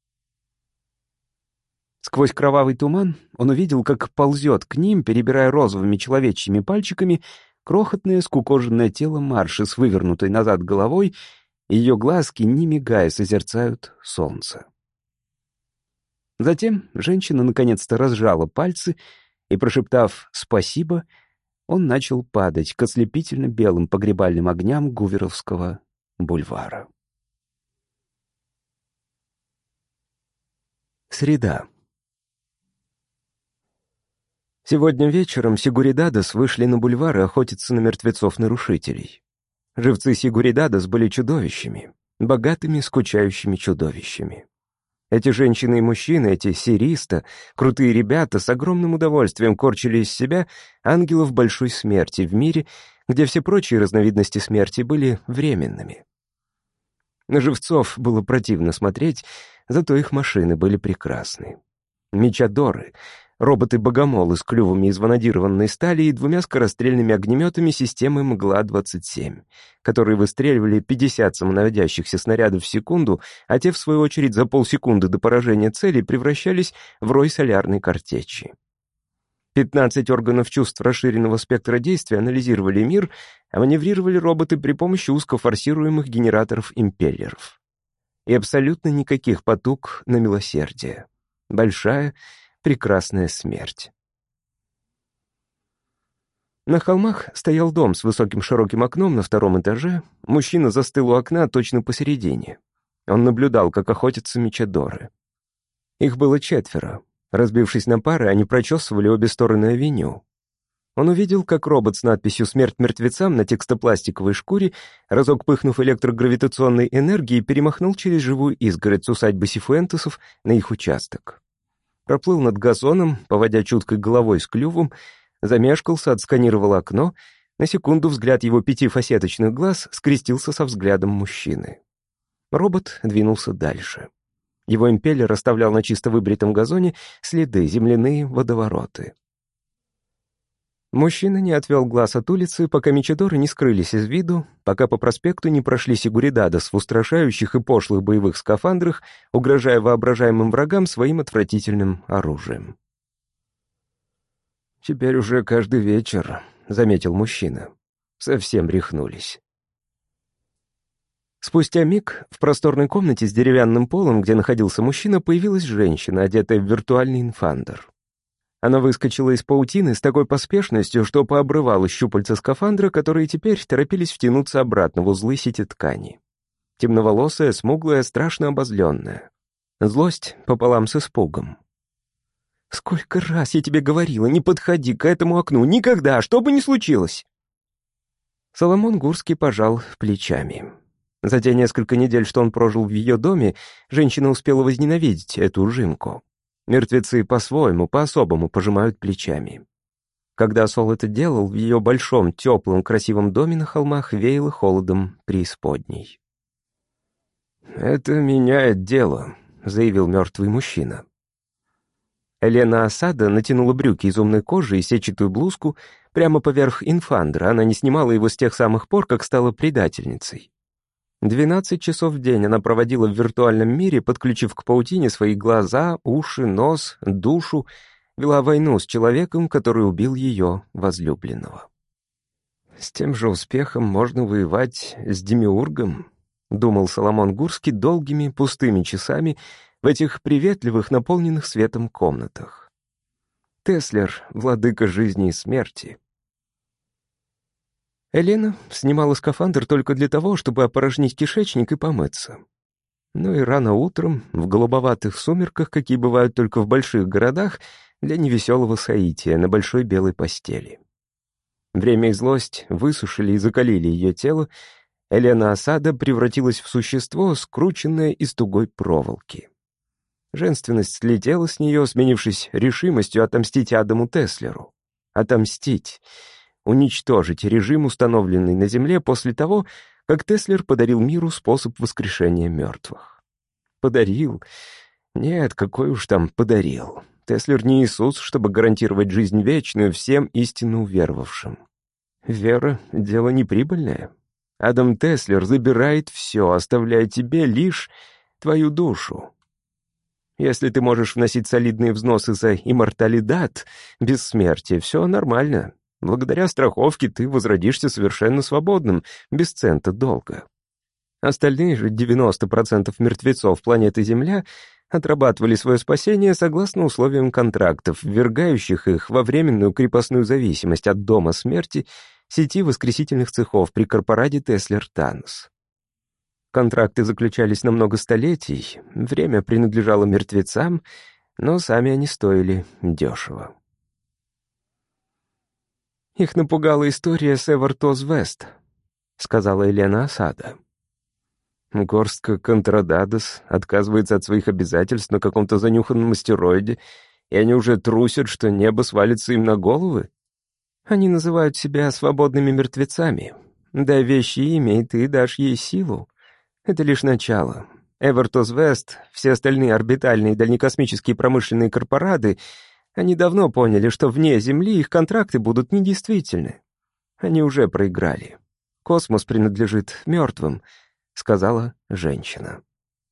Speaker 1: Сквозь кровавый туман он увидел, как ползет к ним, перебирая розовыми человечьими пальчиками, Крохотное скукоженное тело Марши с вывернутой назад головой, ее глазки, не мигая, созерцают солнце. Затем женщина наконец-то разжала пальцы, и, прошептав «спасибо», он начал падать к ослепительно белым погребальным огням Гуверовского бульвара. Среда. Сегодня вечером Сигуридадос вышли на бульвар и охотиться на мертвецов-нарушителей. Живцы Сигуридадос были чудовищами, богатыми, скучающими чудовищами. Эти женщины и мужчины, эти сериста, крутые ребята с огромным удовольствием корчили из себя ангелов большой смерти в мире, где все прочие разновидности смерти были временными. На живцов было противно смотреть, зато их машины были прекрасны. Мечадоры — роботы-богомолы с клювами из ванадированной стали и двумя скорострельными огнеметами системы МГЛА-двадцать семь, которые выстреливали пятьдесят самонаводящихся снарядов в секунду, а те, в свою очередь, за полсекунды до поражения цели превращались в рой солярной картечи. пятнадцать органов чувств расширенного спектра действия анализировали мир, а маневрировали роботы при помощи узкофорсируемых генераторов-импеллеров. И абсолютно никаких потуг на милосердие. Большая, прекрасная смерть. На холмах стоял дом с высоким широким окном на втором этаже. Мужчина застыл у окна точно посередине. Он наблюдал, как охотятся мечадоры. Их было четверо. Разбившись на пары, они прочесывали обе стороны авеню. Он увидел, как робот с надписью «Смерть мертвецам» на текстопластиковой шкуре, разок пыхнув электрогравитационной энергией, перемахнул через живую изгородь с усадьбы Сифуэнтесов на их участок. Проплыл над газоном, поводя чуткой головой с клювом, замешкался, отсканировал окно. На секунду взгляд его пятифасеточных глаз скрестился со взглядом мужчины. Робот двинулся дальше. Его импеллер оставлял на чисто выбритом газоне следы, земляные водовороты. Мужчина не отвел глаз от улицы, пока мечадоры не скрылись из виду, пока по проспекту не прошли Сигуридадос в устрашающих и пошлых боевых скафандрах, угрожая воображаемым врагам своим отвратительным оружием. «Теперь уже каждый вечер», — заметил мужчина. «Совсем рехнулись». Спустя миг в просторной комнате с деревянным полом, где находился мужчина, появилась женщина, одетая в виртуальный инфандер. Она выскочила из паутины с такой поспешностью, что пообрывала щупальца скафандра, которые теперь торопились втянуться обратно в узлы сети ткани. Темноволосая, смуглая, страшно обозленная. Злость пополам с испугом. «Сколько раз я тебе говорила, не подходи к этому окну, никогда, что бы ни случилось!» Соломон Гурский пожал плечами. За те несколько недель, что он прожил в ее доме, женщина успела возненавидеть эту ужимку. Мертвецы по-своему, по-особому пожимают плечами. Когда Сол это делал, в ее большом, теплом, красивом доме на холмах веяло холодом преисподней. «Это меняет дело», — заявил мертвый мужчина. Элена Осада натянула брюки из умной кожи и сетчатую блузку прямо поверх инфандра. Она не снимала его с тех самых пор, как стала предательницей. Двенадцать часов в день она проводила в виртуальном мире, подключив к паутине свои глаза, уши, нос, душу, вела войну с человеком, который убил ее возлюбленного. «С тем же успехом можно воевать с демиургом», — думал Соломон Гурский долгими пустыми часами в этих приветливых, наполненных светом комнатах. Теслер — владыка жизни и смерти. Элена снимала скафандр только для того, чтобы опорожнить кишечник и помыться. Ну и рано утром, в голубоватых сумерках, какие бывают только в больших городах, для невеселого соития на большой белой постели. Время и злость высушили и закалили ее тело. Элена Осада превратилась в существо, скрученное из тугой проволоки. Женственность слетела с нее, сменившись решимостью отомстить Адаму Теслеру. Отомстить. Уничтожить режим, установленный на Земле после того, как Теслер подарил миру способ воскрешения мертвых. Подарил? Нет, какой уж там подарил. Теслер не Иисус, чтобы гарантировать жизнь вечную всем истинно уверовавшим. Вера — дело неприбыльное. Адам Теслер забирает все, оставляя тебе лишь твою душу. Если ты можешь вносить солидные взносы за имморталидат, бессмертие, все нормально. Благодаря страховке ты возродишься совершенно свободным, без цента долга. Остальные же девяносто процентов мертвецов планеты Земля отрабатывали свое спасение согласно условиям контрактов, ввергающих их во временную крепостную зависимость от дома смерти сети воскресительных цехов при корпораде Теслер-Танос. Контракты заключались на много столетий, время принадлежало мертвецам, но сами они стоили дешево. «Их напугала история с Эвертос-Вест», — сказала Елена Осада. Горстка контрададос отказывается от своих обязательств на каком-то занюханном астероиде, и они уже трусят, что небо свалится им на головы. Они называют себя свободными мертвецами. Дай вещи имя, и ты дашь ей силу. Это лишь начало. Эвертос-Вест, все остальные орбитальные и дальнекосмические промышленные корпораты, они давно поняли, что вне Земли их контракты будут недействительны. Они уже проиграли. Космос принадлежит мертвым, — сказала женщина.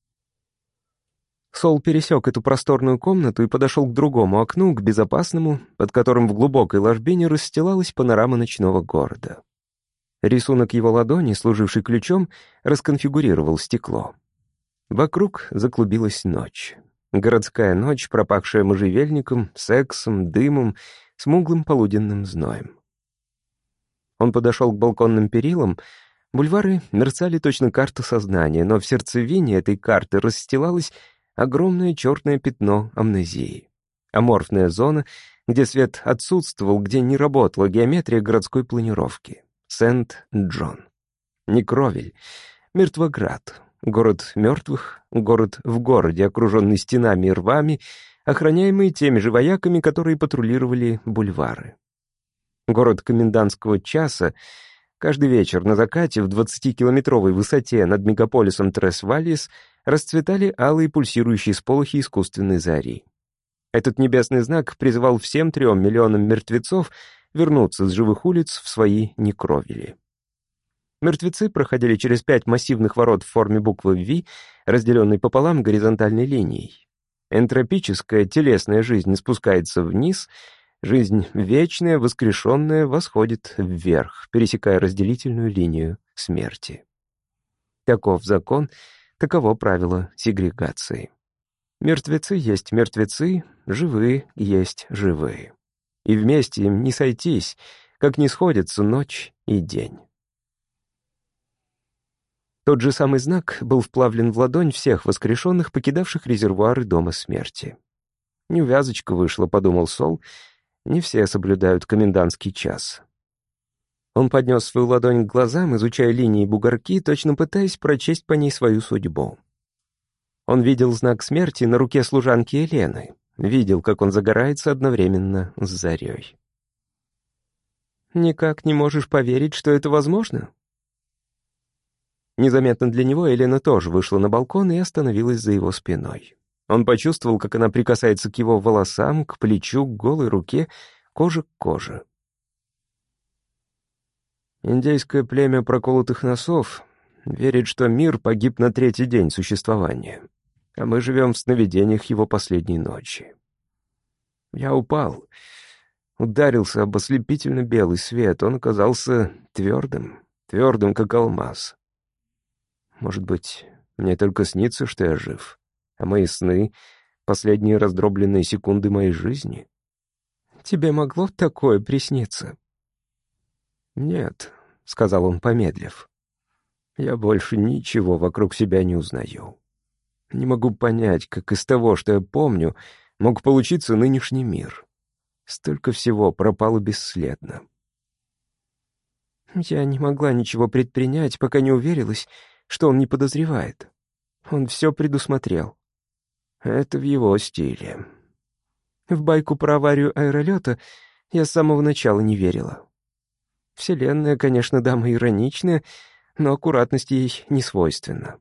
Speaker 1: Сол пересек эту просторную комнату и подошел к другому окну, к безопасному, под которым в глубокой ложбине расстилалась панорама ночного города. Рисунок его ладони, служивший ключом, расконфигурировал стекло. Вокруг заклубилась ночь. Городская ночь, пропахшая можжевельником, сексом, дымом, смуглым полуденным зноем. Он подошел к балконным перилам. Бульвары мерцали точно карта сознания, но в сердцевине этой карты расстилалось огромное черное пятно амнезии. Аморфная зона, где свет отсутствовал, где не работала геометрия городской планировки. Сент-Джон. Некровель. Мертвоград. Город мертвых. Город в городе, окруженный стенами и рвами, охраняемый теми же вояками, которые патрулировали бульвары. Город комендантского часа. Каждый вечер на закате в двадцатикилометровой высоте над мегаполисом Трес-Валлис расцветали алые пульсирующие сполохи искусственной зари. Этот небесный знак призывал всем трем миллионам мертвецов вернуться с живых улиц в свои некровели. Мертвецы проходили через пять массивных ворот в форме буквы V, разделенной пополам горизонтальной линией. Энтропическая телесная жизнь спускается вниз — жизнь вечная, воскрешенная, восходит вверх, пересекая разделительную линию смерти. Таков закон, таково правило сегрегации. Мертвецы есть мертвецы, живые есть живые. И вместе им не сойтись, как не сходятся ночь и день. Тот же самый знак был вплавлен в ладонь всех воскрешенных, покидавших резервуары дома смерти. «Неувязочка вышла», — подумал Сол. Не все соблюдают комендантский час. Он поднес свою ладонь к глазам, изучая линии и бугорки, точно пытаясь прочесть по ней свою судьбу. Он видел знак смерти на руке служанки Елены, видел, как он загорается одновременно с зарей. «Никак не можешь поверить, что это возможно?» Незаметно для него Елена тоже вышла на балкон и остановилась за его спиной. Он почувствовал, как она прикасается к его волосам, к плечу, к голой руке, кожа к коже. Индейское племя проколотых носов верит, что мир погиб на третий день существования, а мы живем в сновидениях его последней ночи. Я упал, ударился об ослепительно белый свет, он оказался твердым, твердым, как алмаз. Может быть, мне только снится, что я жив, а мои сны — последние раздробленные секунды моей жизни. Тебе могло такое присниться? Нет, — сказал он, помедлив. Я больше ничего вокруг себя не узнаю. Не могу понять, как из того, что я помню, мог получиться нынешний мир. Столько всего пропало бесследно. Я не могла ничего предпринять, пока не уверилась, что он не подозревает. Он все предусмотрел. Это в его стиле. В байку про аварию аэролета я с самого начала не верила. Вселенная, конечно, дама ироничная, но аккуратность ей не свойственна.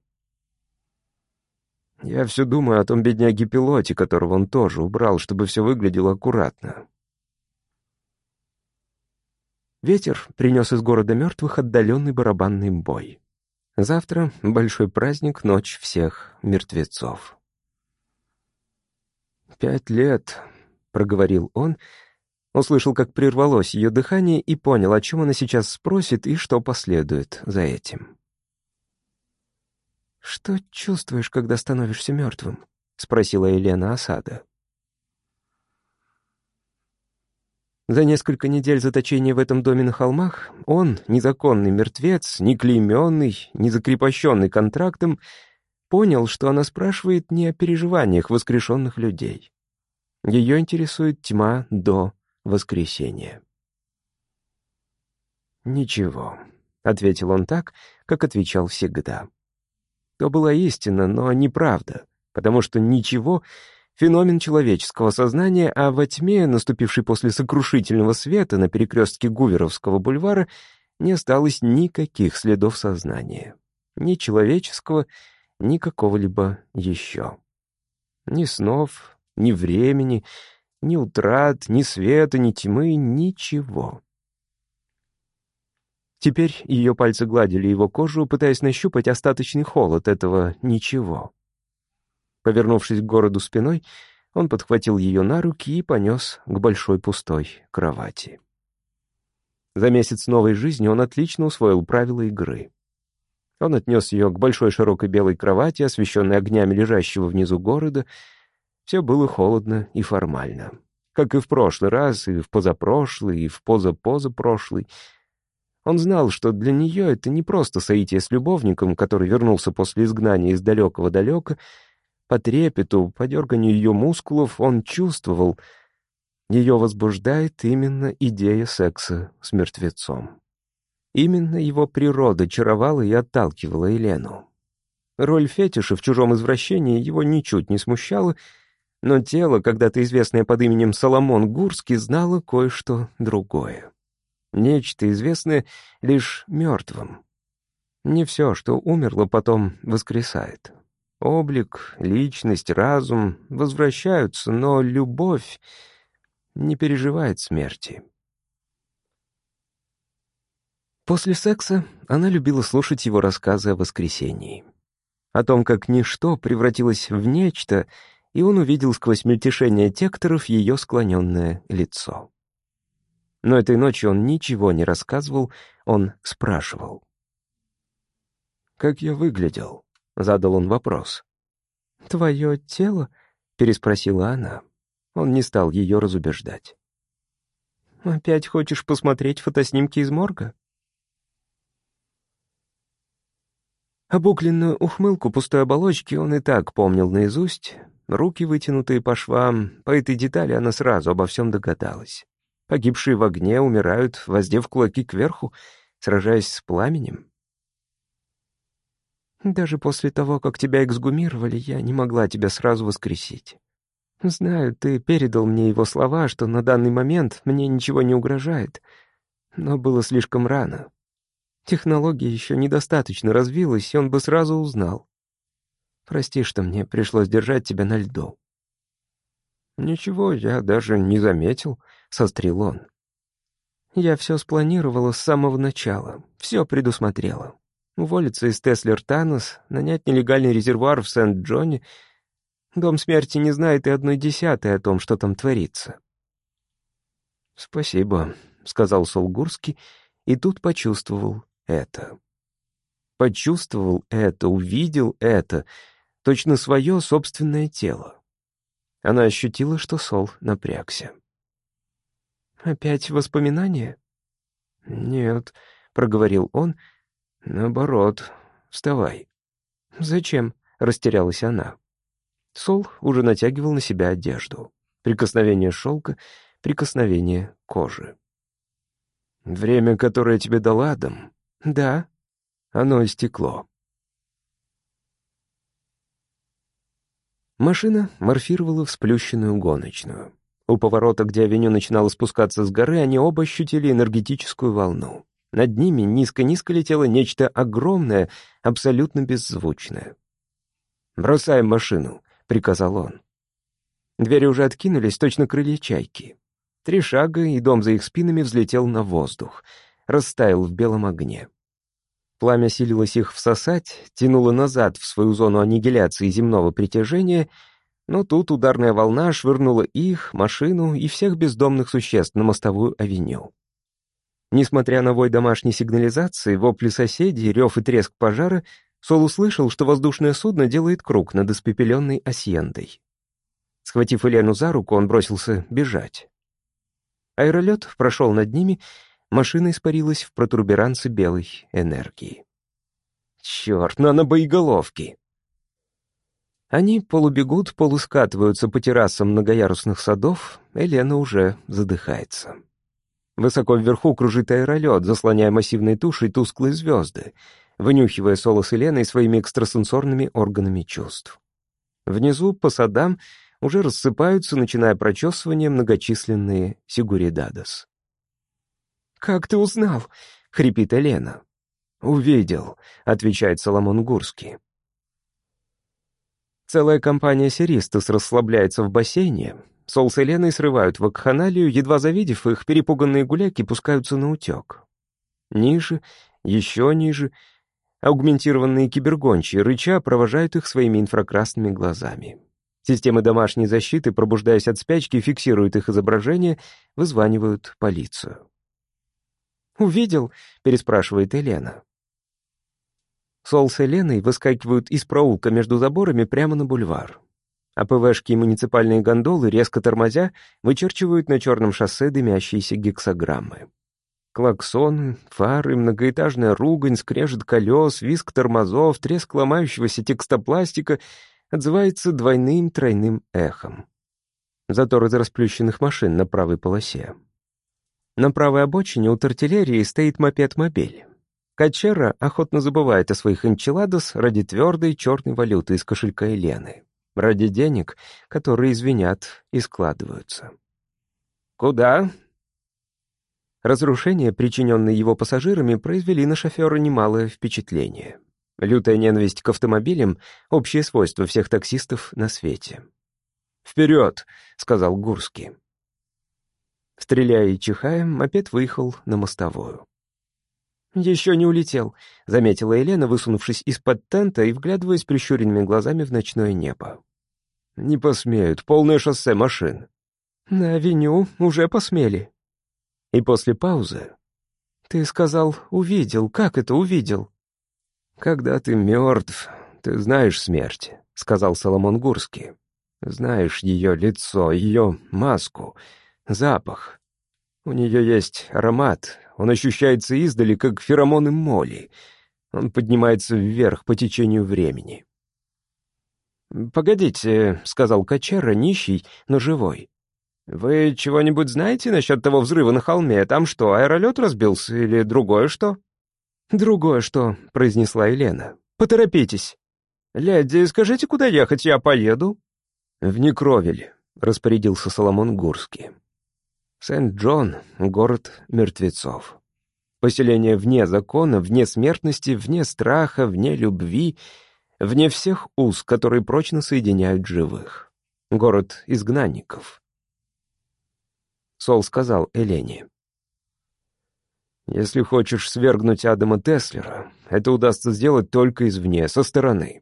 Speaker 1: Я все думаю о том бедняге-пилоте, которого он тоже убрал, чтобы все выглядело аккуратно. Ветер принес из города мертвых отдаленный барабанный бой. Завтра большой праздник, ночь всех мертвецов. «Пять лет», — проговорил он, Услышал, как прервалось ее дыхание, и понял, о чем она сейчас спросит и что последует за этим. «Что чувствуешь, когда становишься мертвым?» — спросила Елена Осада. За несколько недель заточения в этом доме на холмах он, незаконный мертвец, не клейменный, не закрепощенный контрактом, понял, что она спрашивает не о переживаниях воскрешенных людей. Ее интересует тьма до воскресения. «Ничего», — ответил он так, как отвечал всегда. То была истина, но неправда, потому что ничего — феномен человеческого сознания, а во тьме, наступившей после сокрушительного света на перекрестке Гуверовского бульвара, не осталось никаких следов сознания. Ни человеческого, ни какого-либо еще. Ни снов, ни времени, ни утрат, ни света, ни тьмы, ничего. Теперь ее пальцы гладили его кожу, пытаясь нащупать остаточный холод этого ничего. Повернувшись к городу спиной, он подхватил ее на руки и понес к большой пустой кровати. За месяц новой жизни он отлично усвоил правила игры. Он отнес ее к большой широкой белой кровати, освещенной огнями лежащего внизу города. Все было холодно и формально. Как и в прошлый раз, и в позапрошлый, и в позапозапрошлый. Он знал, что для нее это не просто соитие с любовником, который вернулся после изгнания из далекого-далека. По трепету, по дерганию ее мускулов он чувствовал, ее возбуждает именно идея секса с мертвецом. Именно его природа чаровала и отталкивала Елену. Роль фетиша в чужом извращении его ничуть не смущала, но тело, когда-то известное под именем Соломон Гурский, знало кое-что другое. Нечто известное лишь мертвым. Не все, что умерло, потом воскресает. Облик, личность, разум возвращаются, но любовь не переживает смерти. После секса она любила слушать его рассказы о воскресении. О том, как ничто превратилось в нечто, и он увидел сквозь мельтешение текторов ее склоненное лицо. Но этой ночью он ничего не рассказывал, он спрашивал. «Как я выглядел?» — задал он вопрос. «Твое тело?» — переспросила она. Он не стал ее разубеждать. «Опять хочешь посмотреть фотоснимки из морга?» Обугленную ухмылку пустой оболочки он и так помнил наизусть. Руки, вытянутые по швам, по этой детали она сразу обо всем догадалась. Погибшие в огне умирают, воздев кулаки кверху, сражаясь с пламенем. «Даже после того, как тебя эксгумировали, я не могла тебя сразу воскресить. Знаю, ты передал мне его слова, что на данный момент мне ничего не угрожает, но было слишком рано. Технология еще недостаточно развилась, и он бы сразу узнал. Прости, что мне пришлось держать тебя на льду». «Ничего, я даже не заметил», — сострил он. «Я все спланировала с самого начала, все предусмотрела. Уволиться из Теслер Танос, нанять нелегальный резервуар в Сент-Джоне. Дом смерти не знает и одной десятой о том, что там творится». «Спасибо», — сказал Солгурский, и тут почувствовал это. Почувствовал это, увидел это, точно свое собственное тело. Она ощутила, что Сол напрягся. «Опять воспоминания?» «Нет», — проговорил он, — «наоборот, вставай». «Зачем?» — растерялась она. Сол уже натягивал на себя одежду. Прикосновение шелка, прикосновение кожи. «Время, которое тебе дал Адам?» «Да». «Оно истекло». Машина морфировала в сплющенную гоночную. У поворота, где авеню начинала спускаться с горы, они оба ощутили энергетическую волну. Над ними низко-низко летело нечто огромное, абсолютно беззвучное. «Бросаем машину», — приказал он. Двери уже откинулись, точно крылья чайки. Три шага, и дом за их спинами взлетел на воздух, растаял в белом огне. Пламя силилось их всосать, тянуло назад в свою зону аннигиляции земного притяжения, Но тут ударная волна швырнула их, машину и всех бездомных существ на мостовую авеню. Несмотря на вой домашней сигнализации, вопли соседей, рев и треск пожара, Сол услышал, что воздушное судно делает круг над испепеленной Асьендой. Схватив Елену за руку, он бросился бежать. Аэролет прошел над ними, машина испарилась в протуберанце белой энергии. Черт, нано-боеголовки! Они полубегут, полускатываются по террасам многоярусных садов, Елена уже задыхается. Высоко вверху кружит аэролет, заслоняя массивной тушей тусклые звезды, вынюхивая Соло с Еленой своими экстрасенсорными органами чувств. Внизу, по садам, уже рассыпаются, начиная прочесывание, многочисленные сигуридадос. «Как ты узнал?» — хрипит Елена. «Увидел», — отвечает Соломон Гурский. Целая компания серистос расслабляется в бассейне. Сол с Еленой срывают вакханалию, едва завидев их, перепуганные гуляки пускаются на утек. Ниже, еще ниже, аугментированные кибергончие, рыча, провожают их своими инфракрасными глазами. Системы домашней защиты, пробуждаясь от спячки, фиксируют их изображение, вызванивают полицию. «Увидел?» — переспрашивает Елена. Сол с Еленой выскакивают из проулка между заборами прямо на бульвар. А ПВшки и муниципальные гондолы, резко тормозя, вычерчивают на черном шоссе дымящиеся гексограммы. Клаксоны, фары, многоэтажная ругань, скрежет колес, визг тормозов, треск ломающегося текстопластика отзывается двойным тройным эхом. Затор из расплющенных машин на правой полосе. На правой обочине у артиллерии стоит мопед-мобиль. Качера охотно забывает о своих энчиладос ради твердой черной валюты из кошелька Елены. Ради денег, которые извинят и складываются. «Куда?» Разрушения, причиненные его пассажирами, произвели на шофера немалое впечатление. Лютая ненависть к автомобилям — общее свойство всех таксистов на свете. «Вперед!» — сказал Гурский. Стреляя и чихая, мопед выехал на мостовую. «Еще не улетел», — заметила Елена, высунувшись из-под тента и вглядываясь прищуренными глазами в ночное небо. «Не посмеют, полное шоссе машин». «На авеню уже посмели». И после паузы. «Ты сказал, увидел. Как это увидел?» «Когда ты мертв, ты знаешь смерть», — сказал Соломон Гурский. «Знаешь ее лицо, ее маску, запах. У нее есть аромат, он ощущается издали, как феромоны моли. Он поднимается вверх по течению времени». «Погодите», — сказал Качера, нищий, но живой. «Вы чего-нибудь знаете насчет того взрыва на холме? Там что, аэролет разбился или другое что?» «Другое что», — произнесла Елена. «Поторопитесь». «Леди, скажите, куда ехать, я поеду?» «В Некровель», — распорядился Соломон Гурский. «Сент-Джон — город мертвецов. Поселение вне закона, вне смертности, вне страха, вне любви, вне всех уз, которые прочно соединяют живых. Город изгнанников». Сол сказал Елене: «Если хочешь свергнуть Адама Теслера, это удастся сделать только извне, со стороны».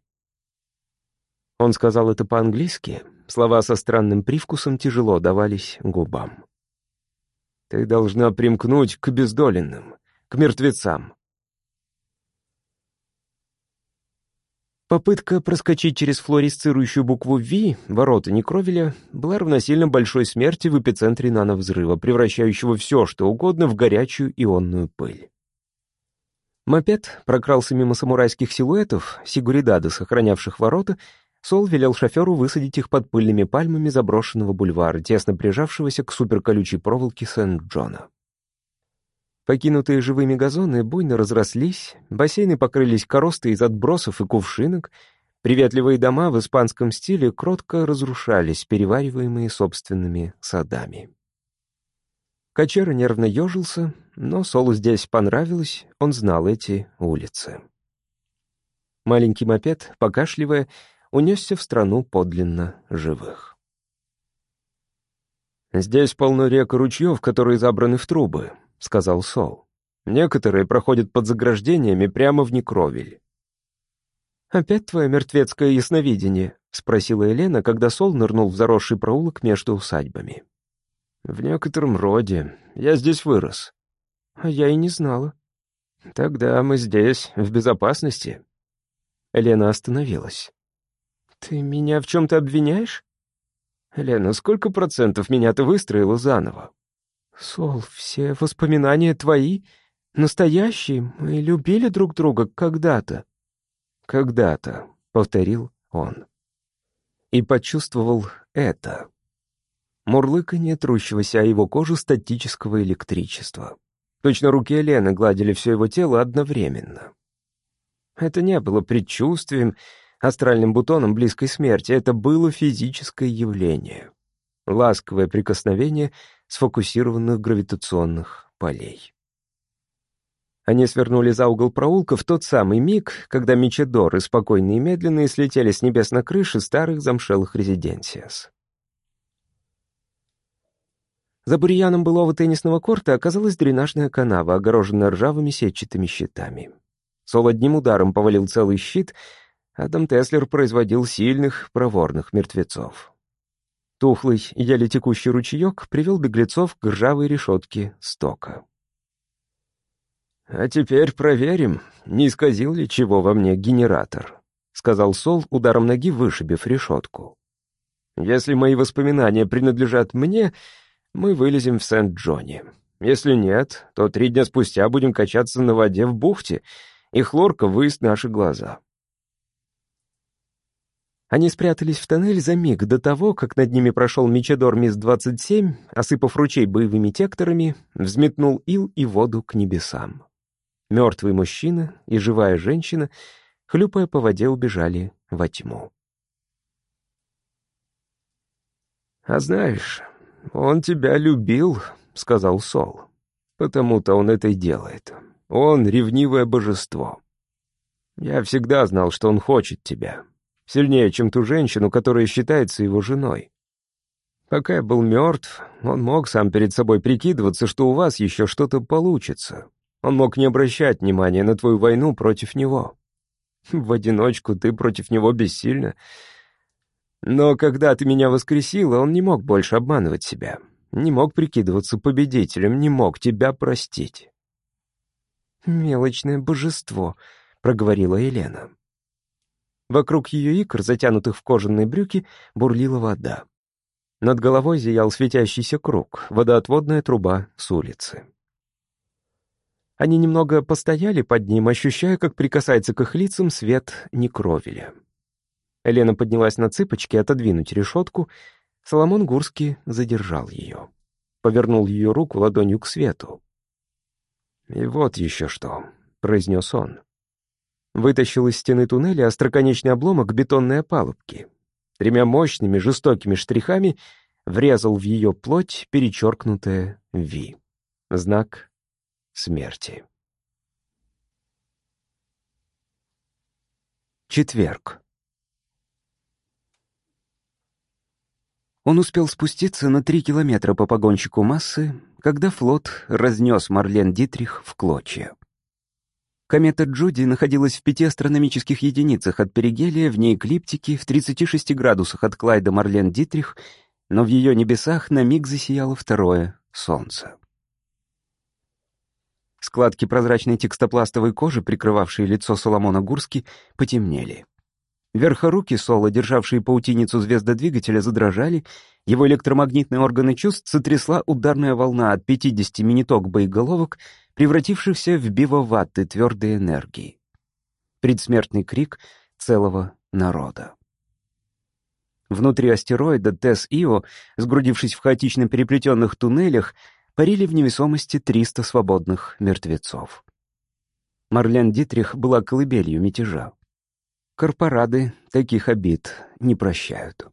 Speaker 1: Он сказал это по-английски, слова со странным привкусом тяжело давались губам. «Ты должна примкнуть к обездоленным, к мертвецам». Попытка проскочить через флуоресцирующую букву «Ви», ворота Некровеля, была равносильна большой смерти в эпицентре нановзрыва, превращающего все, что угодно, в горячую ионную пыль. Мопед прокрался мимо самурайских силуэтов, сигуридады, сохранявших ворота. Сол велел шоферу высадить их под пыльными пальмами заброшенного бульвара, тесно прижавшегося к суперколючей проволоке Сент-Джона. Покинутые живыми газоны буйно разрослись, бассейны покрылись коростой из отбросов и кувшинок, приветливые дома в испанском стиле кротко разрушались, перевариваемые собственными садами. Качера нервно ежился, но Солу здесь понравилось, он знал эти улицы. Маленький мопед, покашливая, унесся в страну подлинно живых. «Здесь полно рек и ручьев, которые забраны в трубы», — сказал Сол. «Некоторые проходят под заграждениями прямо в Некровель». «Опять твое мертвецкое ясновидение?» — спросила Елена, когда Сол нырнул в заросший проулок между усадьбами. «В некотором роде. Я здесь вырос». «А я и не знала». «Тогда мы здесь, в безопасности». Елена остановилась. «Ты меня в чем-то обвиняешь?» «Лена, сколько процентов меня ты выстроила заново?» «Сол, все воспоминания твои, настоящие. Мы любили друг друга когда-то». «Когда-то», — повторил он. И почувствовал это. Мурлыканье трущегося о его кожу статического электричества. Точно руки Елены гладили все его тело одновременно. Это не было предчувствием, астральным бутоном близкой смерти. Это было физическое явление. Ласковое прикосновение сфокусированных гравитационных полей. Они свернули за угол проулка в тот самый миг, когда Мичадоры, спокойные и медленные, слетели с небес на крыши старых замшелых резиденсиас. За бурьяном былого теннисного корта оказалась дренажная канава, огороженная ржавыми сетчатыми щитами. Сол одним ударом повалил целый щит. Адам Теслер производил сильных, проворных мертвецов. Тухлый, еле текущий ручеек привел беглецов к ржавой решетке стока. «А теперь проверим, не исказил ли чего во мне генератор», — сказал Сол, ударом ноги вышибив решетку. «Если мои воспоминания принадлежат мне, мы вылезем в Сент-Джоне. Если нет, то три дня спустя будем качаться на воде в бухте, и хлорка выест наши глаза». Они спрятались в тоннель за миг до того, как над ними прошел Мичадор Мисс двадцать семь, осыпав ручей боевыми текторами, взметнул ил и воду к небесам. Мертвый мужчина и живая женщина, хлюпая по воде, убежали во тьму. «А знаешь, он тебя любил», — сказал Сол. «Потому-то он это и делает. Он — ревнивое божество. Я всегда знал, что он хочет тебя. Сильнее, чем ту женщину, которая считается его женой. Пока я был мертв, он мог сам перед собой прикидываться, что у вас еще что-то получится. Он мог не обращать внимания на твою войну против него. В одиночку ты против него бессильна. Но когда ты меня воскресила, он не мог больше обманывать себя, не мог прикидываться победителем, не мог тебя простить». «Мелочное божество», — проговорила Елена. Вокруг ее икр, затянутых в кожаные брюки, бурлила вода. Над головой зиял светящийся круг, водоотводная труба с улицы. Они немного постояли под ним, ощущая, как прикасается к их лицам свет некровеля. Елена поднялась на цыпочки отодвинуть решетку. Соломон Гурский задержал ее. Повернул ее руку ладонью к свету. «И вот еще что», — произнес он. Вытащил из стены туннеля остроконечный обломок бетонной опалубки. Тремя мощными, жестокими штрихами врезал в ее плоть перечеркнутое «Ви». Знак смерти. Четверг. Он успел спуститься на три километра по погонщику массы, когда флот разнес Марлен Дитрих в клочья. Комета Джуди находилась в пяти астрономических единицах от перигелия вне эклиптики в тридцати шести градусах от Клайда Марлен Дитрих, но в ее небесах на миг засияло второе солнце. Складки прозрачной текстопластовой кожи, прикрывавшие лицо Соломона Гурски, потемнели. Верхоруки Сола, державшие паутиницу звездодвигателя, задрожали, его электромагнитные органы чувств сотрясла ударная волна от пятидесяти миниток боеголовок, превратившихся в бивоватты твердой энергии. Предсмертный крик целого народа. Внутри астероида Тес-Ио, сгрудившись в хаотично переплетенных туннелях, парили в невесомости триста свободных мертвецов. Марлен Дитрих была колыбелью мятежа. Корпорады таких обид не прощают.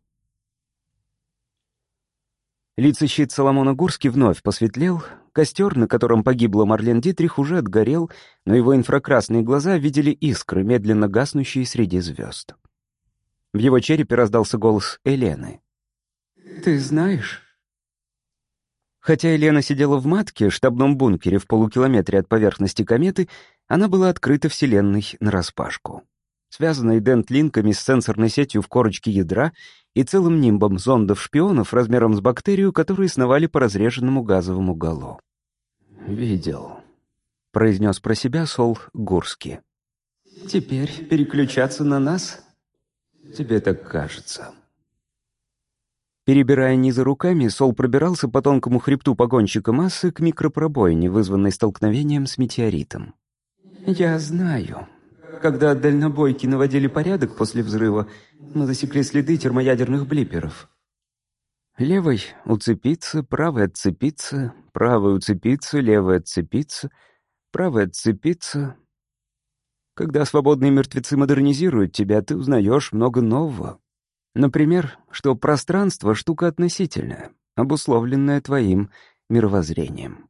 Speaker 1: Лицещит Соломона Гурски вновь посветлел. Костер, на котором погибла Марлен Дитрих, уже отгорел, но его инфракрасные глаза видели искры, медленно гаснущие среди звезд. В его черепе раздался голос Елены. «Ты знаешь?» Хотя Елена сидела в матке, штабном бункере в полукилометре от поверхности кометы, она была открыта Вселенной нараспашку. связанной дентлинками с сенсорной сетью в корочке ядра и целым нимбом зондов-шпионов размером с бактерию, которые сновали по разреженному газовому галу. «Видел», — произнес про себя Сол Гурски. «Теперь переключаться на нас? Тебе так кажется». Перебирая низы руками, Сол пробирался по тонкому хребту погонщика массы к микропробоине, вызванной столкновением с метеоритом. «Я знаю. Когда дальнобойки наводили порядок после взрыва, мы засекли следы термоядерных блиперов. Левой уцепиться, правой отцепиться, правой уцепиться, левой отцепиться, правой отцепиться. Когда свободные мертвецы модернизируют тебя, ты узнаешь много нового. Например, что пространство — штука относительная, обусловленная твоим мировоззрением».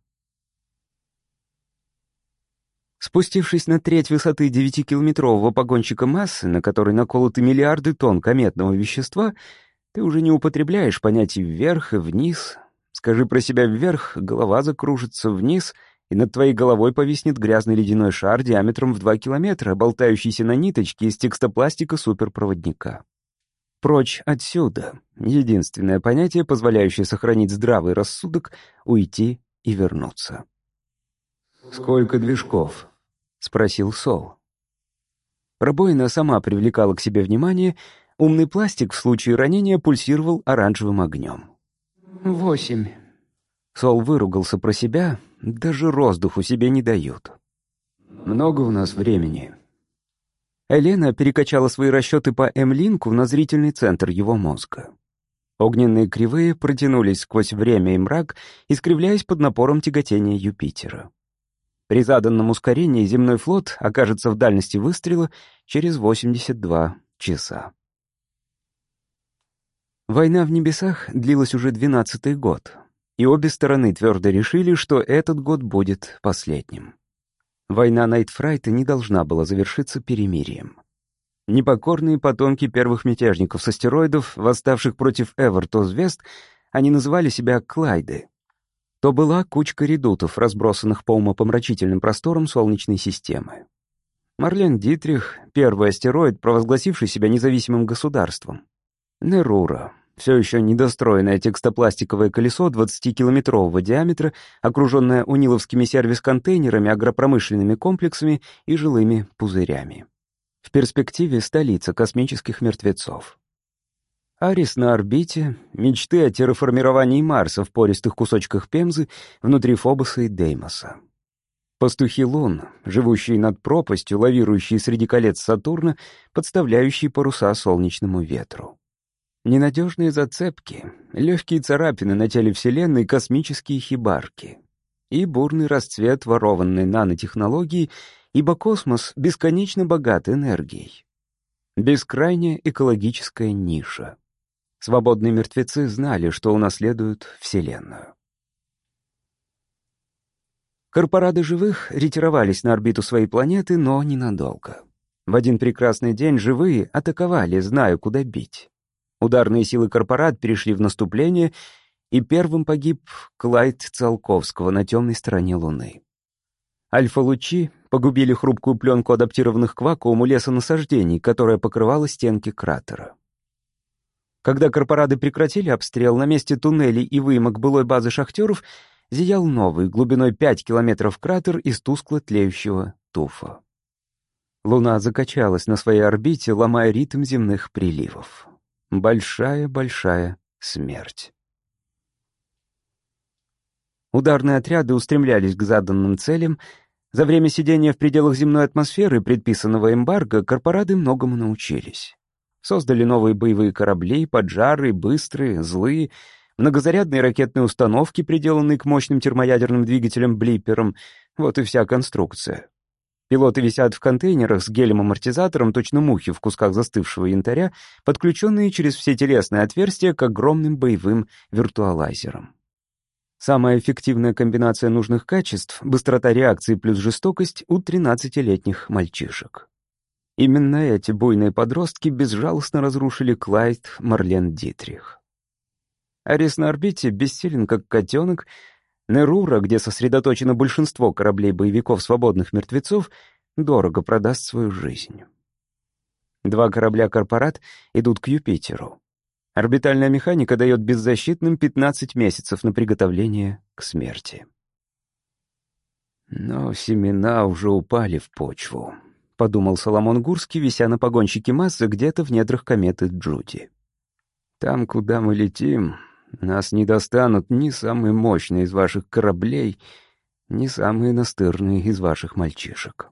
Speaker 1: Спустившись на треть высоты девятикилометрового погонщика массы, на который наколоты миллиарды тонн кометного вещества, ты уже не употребляешь понятий «вверх» и «вниз». Скажи про себя «вверх», голова закружится, «вниз», и над твоей головой повиснет грязный ледяной шар диаметром в два километра, болтающийся на ниточке из текстопластика суперпроводника. Прочь отсюда. Единственное понятие, позволяющее сохранить здравый рассудок, уйти и вернуться. «Сколько движков?» — спросил Сол. Пробоина сама привлекала к себе внимание, умный пластик в случае ранения пульсировал оранжевым огнем. «Восемь». Сол выругался про себя, даже воздуху себе не дают. «Много у нас времени». Елена перекачала свои расчеты по М-линку на зрительный центр его мозга. Огненные кривые протянулись сквозь время и мрак, искривляясь под напором тяготения Юпитера. При заданном ускорении земной флот окажется в дальности выстрела через восемьдесят два часа. Война в небесах длилась уже двенадцатый год, и обе стороны твердо решили, что этот год будет последним. Война Найтфрайта не должна была завершиться перемирием. Непокорные потомки первых мятежников с астероидов, восставших против Эвертозвезд, они называли себя Клайды. То была кучка редутов, разбросанных по умопомрачительным просторам Солнечной системы. Марлен Дитрих — первый астероид, провозгласивший себя независимым государством. Нерура — все еще недостроенное текстопластиковое колесо двадцатикилометрового диаметра, окруженное униловскими сервис-контейнерами, агропромышленными комплексами и жилыми пузырями. В перспективе столица космических мертвецов. Арис на орбите, мечты о терраформировании Марса в пористых кусочках Пемзы внутри Фобоса и Деймоса. Пастухи Лун, живущие над пропастью, лавирующие среди колец Сатурна, подставляющие паруса солнечному ветру. Ненадежные зацепки, легкие царапины на теле Вселенной, космические хибарки. И бурный расцвет ворованной нанотехнологии, ибо космос бесконечно богат энергией. Бескрайняя экологическая ниша. Свободные мертвецы знали, что унаследуют Вселенную. Корпораты живых ретировались на орбиту своей планеты, но ненадолго. В один прекрасный день живые атаковали, зная, куда бить. Ударные силы корпорат перешли в наступление, и первым погиб Клайд Циолковского на темной стороне Луны. Альфа-лучи погубили хрупкую пленку адаптированных к вакууму лесонасаждений, которая покрывала стенки кратера. Когда корпораты прекратили обстрел, на месте туннелей и выемок былой базы шахтеров зиял новый, глубиной пять километров кратер из тускло тлеющего туфа. Луна закачалась на своей орбите, ломая ритм земных приливов. Большая-большая смерть. Ударные отряды устремлялись к заданным целям. За время сидения в пределах земной атмосферы, предписанного эмбарго, корпораты многому научились. Создали новые боевые корабли, поджарые, быстрые, злые, многозарядные ракетные установки, приделанные к мощным термоядерным двигателям-блиперам. Вот и вся конструкция. Пилоты висят в контейнерах с гелем-амортизатором, точно мухи в кусках застывшего янтаря, подключенные через все телесные отверстия к огромным боевым виртуалайзерам. Самая эффективная комбинация нужных качеств — быстрота реакции плюс жестокость у тринадцатилетних мальчишек. Именно эти буйные подростки безжалостно разрушили Клайд Марлен Дитрих. Арис на орбите бессилен как котенок. Нерура, где сосредоточено большинство кораблей-боевиков свободных мертвецов, дорого продаст свою жизнь. Два корабля «Корпорат» идут к Юпитеру. Орбитальная механика дает беззащитным пятнадцать месяцев на приготовление к смерти. «Но семена уже упали в почву», — подумал Соломон Гурский, вися на погонщике массы где-то в недрах кометы Джуди. «Там, куда мы летим, нас не достанут ни самые мощные из ваших кораблей, ни самые настырные из ваших мальчишек».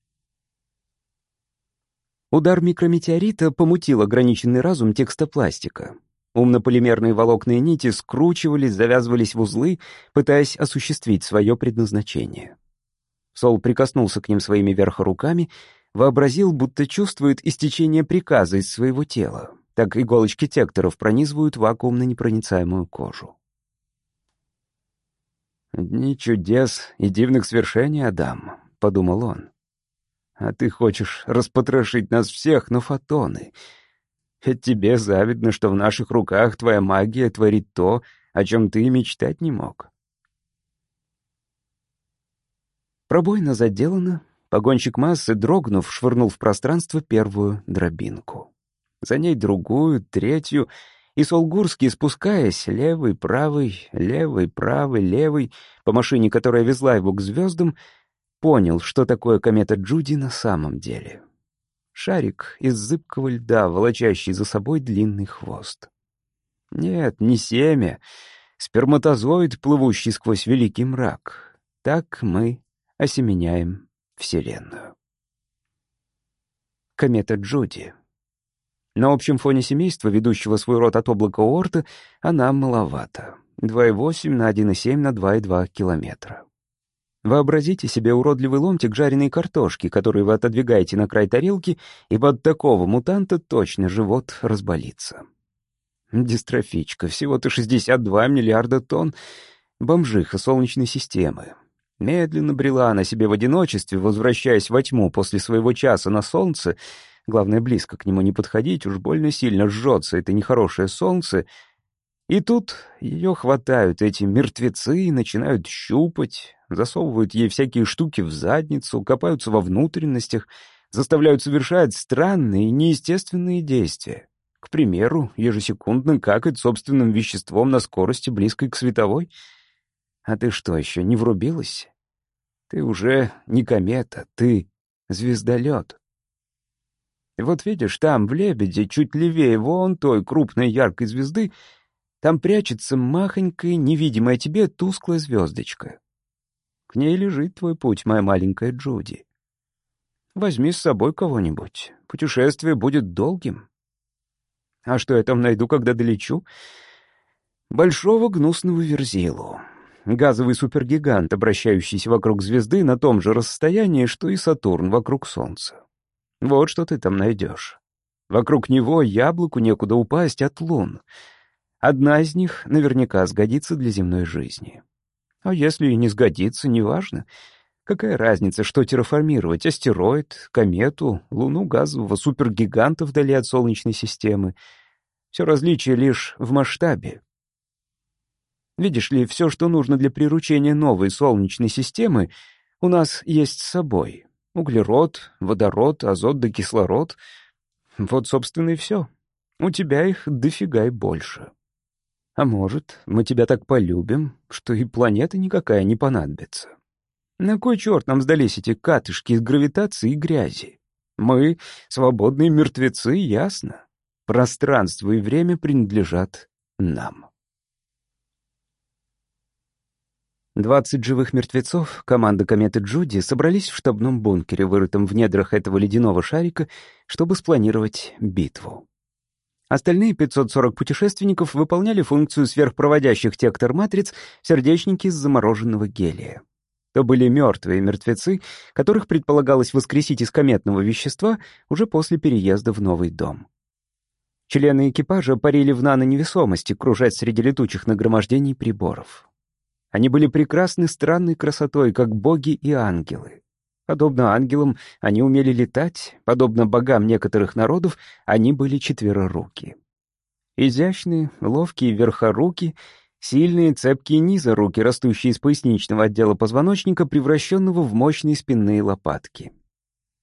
Speaker 1: Удар микрометеорита помутил ограниченный разум текстопластика. Умно-полимерные волокна и нити скручивались, завязывались в узлы, пытаясь осуществить свое предназначение. Сол прикоснулся к ним своими верхоруками, вообразил, будто чувствует истечение приказа из своего тела. Так иголочки текторов пронизывают вакуумно-непроницаемую кожу. «Дни чудес и дивных свершений, Адам», — подумал он. «А ты хочешь распотрошить нас всех на фотоны. Ведь тебе завидно, что в наших руках твоя магия творит то, о чем ты и мечтать не мог». Пробоина заделана, погонщик массы, дрогнув, швырнул в пространство первую дробинку. За ней другую, третью, и Солгурский, спускаясь, левый, правый, левый, правый, левый, по машине, которая везла его к звездам, понял, что такое комета Джуди на самом деле. Шарик из зыбкого льда, волочащий за собой длинный хвост. Нет, не семя, сперматозоид, плывущий сквозь великий мрак. Так мы осеменяем Вселенную. Комета Джуди. На общем фоне семейства, ведущего свой род от облака Оорта, она маловата. два и восемь на один и семь на два и два километра. Вообразите себе уродливый ломтик жареной картошки, который вы отодвигаете на край тарелки, и под такого мутанта точно живот разболится. Дистрофичка, всего-то шестьдесят два миллиарда тонн, бомжиха Солнечной системы. Медленно брела она себе в одиночестве, возвращаясь во тьму после своего часа на солнце. Главное, близко к нему не подходить, уж больно сильно жжется это нехорошее солнце. И тут ее хватают эти мертвецы и начинают щупать, засовывают ей всякие штуки в задницу, копаются во внутренностях, заставляют совершать странные, неестественные действия. К примеру, ежесекундно какать собственным веществом на скорости, близкой к световой. А ты что, еще не врубилась? Ты уже не комета, ты звездолет. Вот видишь, там, в Лебеде, чуть левее вон той крупной яркой звезды, там прячется махонькая, невидимая тебе тусклая звездочка. К ней лежит твой путь, моя маленькая Джуди. Возьми с собой кого-нибудь. Путешествие будет долгим. А что я там найду, когда долечу? Большого гнусного верзилу. Газовый супергигант, обращающийся вокруг звезды на том же расстоянии, что и Сатурн вокруг Солнца. Вот что ты там найдешь. Вокруг него яблоку некуда упасть от лун. Одна из них наверняка сгодится для земной жизни. А если и не сгодится, неважно. Какая разница, что терраформировать? Астероид, комету, луну газового супергиганта вдали от Солнечной системы. Все различие лишь в масштабе. Видишь ли, все, что нужно для приручения новой Солнечной системы, у нас есть с собой. Углерод, водород, азот да кислород. Вот, собственно, и все. У тебя их дофига и больше. А может, мы тебя так полюбим, что и планета никакая не понадобится. На кой черт нам сдались эти катышки из гравитации и грязи? Мы — свободные мертвецы, ясно. Пространство и время принадлежат нам. Двадцать живых мертвецов, команда кометы Джуди, собрались в штабном бункере, вырытом в недрах этого ледяного шарика, чтобы спланировать битву. Остальные пятьсот сорок путешественников выполняли функцию сверхпроводящих тектор-матриц в сердечнике из замороженного гелия. То были мертвые мертвецы, которых предполагалось воскресить из кометного вещества уже после переезда в новый дом. Члены экипажа парили в нано-невесомости, кружась среди летучих нагромождений приборов. Они были прекрасны странной красотой, как боги и ангелы. Подобно ангелам, они умели летать, подобно богам некоторых народов, они были четвероруки. Изящные, ловкие верхоруки, сильные, цепкие низоруки, растущие из поясничного отдела позвоночника, превращенного в мощные спинные лопатки.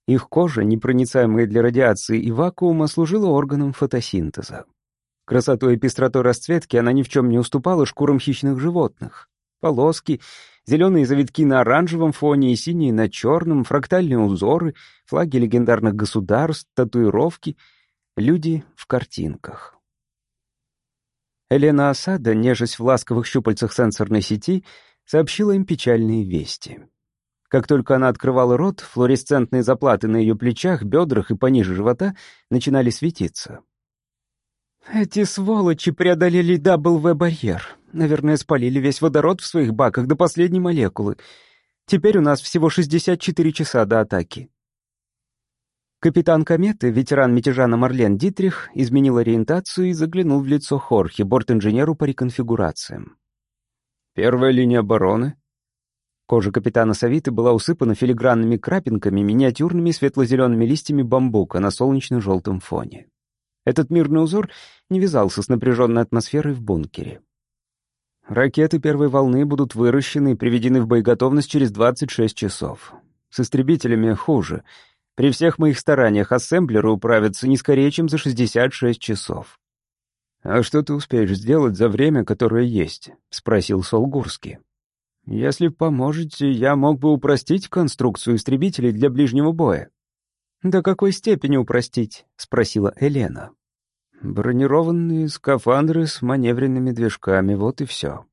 Speaker 1: Их кожа, непроницаемая для радиации и вакуума, служила органом фотосинтеза. Красотой и пестротой расцветки она ни в чем не уступала шкурам хищных животных. Полоски, зеленые завитки на оранжевом фоне и синие на черном, фрактальные узоры, флаги легендарных государств, татуировки, люди в картинках. Элена Осада, нежась в ласковых щупальцах сенсорной сети, сообщила им печальные вести. Как только она открывала рот, флуоресцентные заплаты на ее плечах, бедрах и пониже живота начинали светиться. «Эти сволочи преодолели дабл вэ-барьер. Наверное, спалили весь водород в своих баках до последней молекулы. Теперь у нас всего шестьдесят четыре часа до атаки». Капитан кометы, ветеран мятежа на Марлен Дитрих, изменил ориентацию и заглянул в лицо Хорхе, борт-инженеру по реконфигурациям. «Первая линия обороны». Кожа капитана Савиты была усыпана филигранными крапинками, миниатюрными светло-зелеными листьями бамбука на солнечно-желтом фоне. Этот мирный узор не вязался с напряженной атмосферой в бункере. Ракеты первой волны будут выращены и приведены в боеготовность через двадцать шесть часов. С истребителями хуже. При всех моих стараниях ассемблеры управятся не скорее, чем за шестьдесят шесть часов. «А что ты успеешь сделать за время, которое есть?» — спросил Солгурский. «Если поможете, я мог бы упростить конструкцию истребителей для ближнего боя». «До какой степени упростить?» — спросила Елена. «Бронированные скафандры с маневренными движками, вот и все».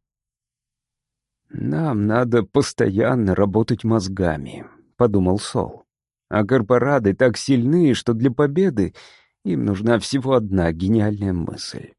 Speaker 1: «Нам надо постоянно работать мозгами», — подумал Сол. «А корпораты так сильны, что для победы им нужна всего одна гениальная мысль».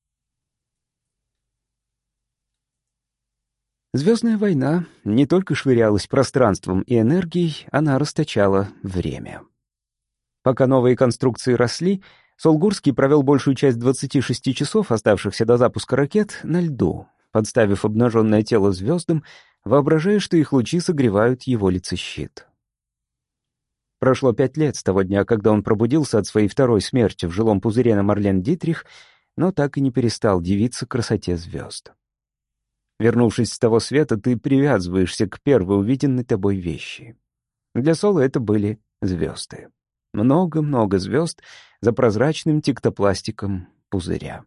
Speaker 1: Звездная война не только швырялась пространством и энергией, она расточала время. Пока новые конструкции росли, Солгурский провел большую часть двадцати шести часов, оставшихся до запуска ракет, на льду, подставив обнаженное тело звездам, воображая, что их лучи согревают его лицещит. Прошло пять лет с того дня, когда он пробудился от своей второй смерти в жилом пузыре на Марлен Дитрих, но так и не перестал дивиться красоте звезд. Вернувшись с того света, ты привязываешься к первой увиденной тобой вещи. Для Сола это были звезды. Много-много звезд за прозрачным тиктопластиком пузыря.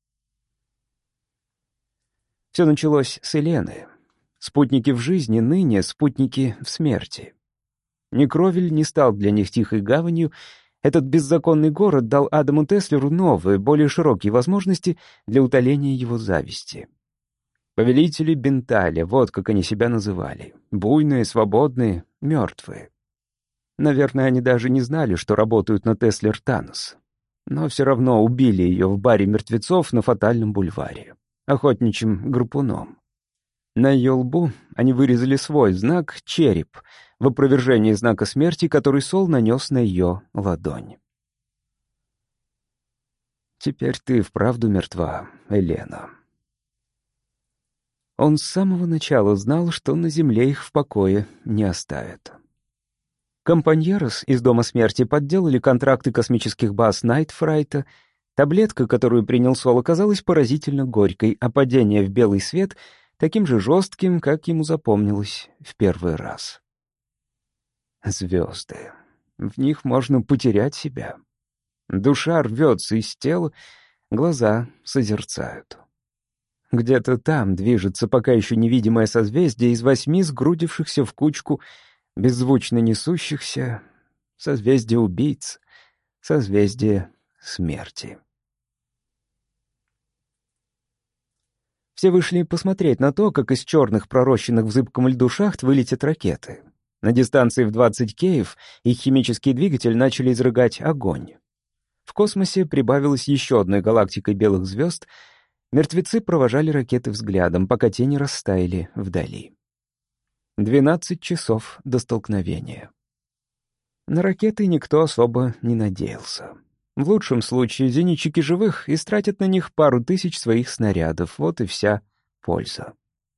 Speaker 1: Все началось с Елены. Спутники в жизни ныне, спутники в смерти. Некровель не стал для них тихой гаванью. Этот беззаконный город дал Адаму Теслеру новые, более широкие возможности для утоления его зависти. Повелители Бенталя, вот как они себя называли. Буйные, свободные, мертвые. Наверное, они даже не знали, что работают на Теслер Танос. Но все равно убили ее в баре мертвецов на Фатальном бульваре, охотничьим гарпуном. На ее лбу они вырезали свой знак — череп, в опровержении знака смерти, который Сол нанес на ее ладонь. «Теперь ты вправду мертва, Елена». Он с самого начала знал, что на земле их в покое не оставят. Компаньерос из Дома смерти подделали контракты космических баз Найтфрайта. Таблетка, которую принял Сол, оказалась поразительно горькой, а падение в белый свет — таким же жестким, как ему запомнилось в первый раз. Звезды. В них можно потерять себя. Душа рвется из тела, глаза созерцают. Где-то там движется пока еще невидимое созвездие из восьми сгрудившихся в кучку беззвучно несущихся, созвездие убийц, созвездие смерти. Все вышли посмотреть на то, как из черных, пророщенных в зыбком льду шахт вылетят ракеты. На дистанции в двадцать кеев их химический двигатель начали изрыгать огонь. В космосе прибавилось еще одной галактикой белых звезд. Мертвецы провожали ракеты взглядом, пока те не растаяли вдали. Двенадцать часов до столкновения. На ракеты никто особо не надеялся. В лучшем случае зенитчики живых истратят на них пару тысяч своих снарядов. Вот и вся польза.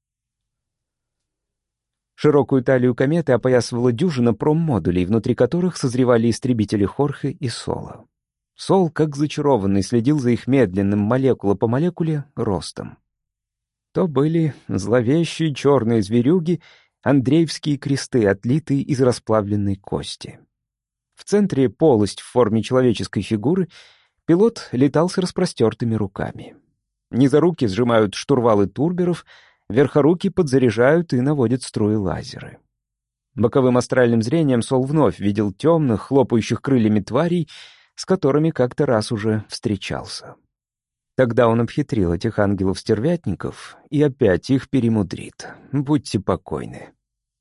Speaker 1: Широкую талию кометы опоясывала дюжина проммодулей, внутри которых созревали истребители Хорхе и Сола. Сол, как зачарованный, следил за их медленным, молекула по молекуле, ростом. То были зловещие черные зверюги, андреевские кресты, отлитые из расплавленной кости. центре полость в форме человеческой фигуры, пилот летал с распростертыми руками. Низоруки сжимают штурвалы турберов, верхоруки подзаряжают и наводят струи лазеры. Боковым астральным зрением Сол вновь видел темных, хлопающих крыльями тварей, с которыми как-то раз уже встречался. Тогда он обхитрил этих ангелов-стервятников и опять их перемудрит. Будьте покойны.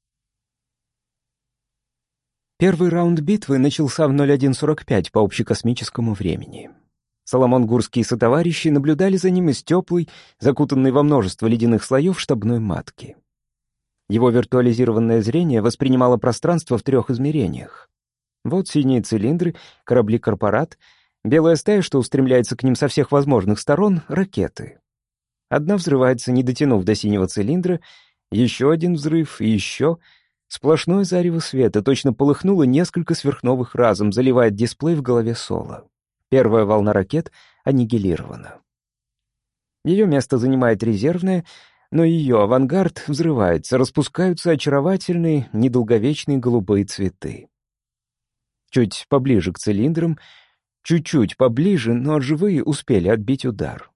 Speaker 1: Первый раунд битвы начался в ноль один сорок пять по общекосмическому времени. Соломон Гурский и сотоварищи наблюдали за ним из теплой, закутанной во множество ледяных слоев штабной матки. Его виртуализированное зрение воспринимало пространство в трех измерениях. Вот синие цилиндры, корабли-корпорат, белая стая, что устремляется к ним со всех возможных сторон, ракеты. Одна взрывается, не дотянув до синего цилиндра, еще один взрыв и еще. Сплошное зарево света точно полыхнуло несколько сверхновых разом, заливает дисплей в голове Сола. Первая волна ракет аннигилирована. Ее место занимает резервная, но ее авангард взрывается, распускаются очаровательные, недолговечные голубые цветы. Чуть поближе к цилиндрам, чуть-чуть поближе, но живые успели отбить удар.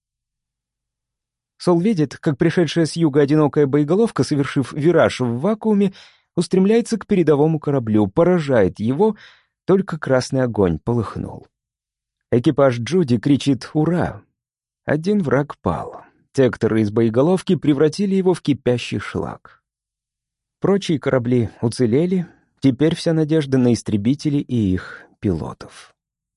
Speaker 1: Сол видит, как пришедшая с юга одинокая боеголовка, совершив вираж в вакууме, устремляется к передовому кораблю, поражает его, только красный огонь полыхнул. Экипаж Джуди кричит «Ура!». Один враг пал. Текторы из боеголовки превратили его в кипящий шлак. Прочие корабли уцелели, теперь вся надежда на истребители и их пилотов.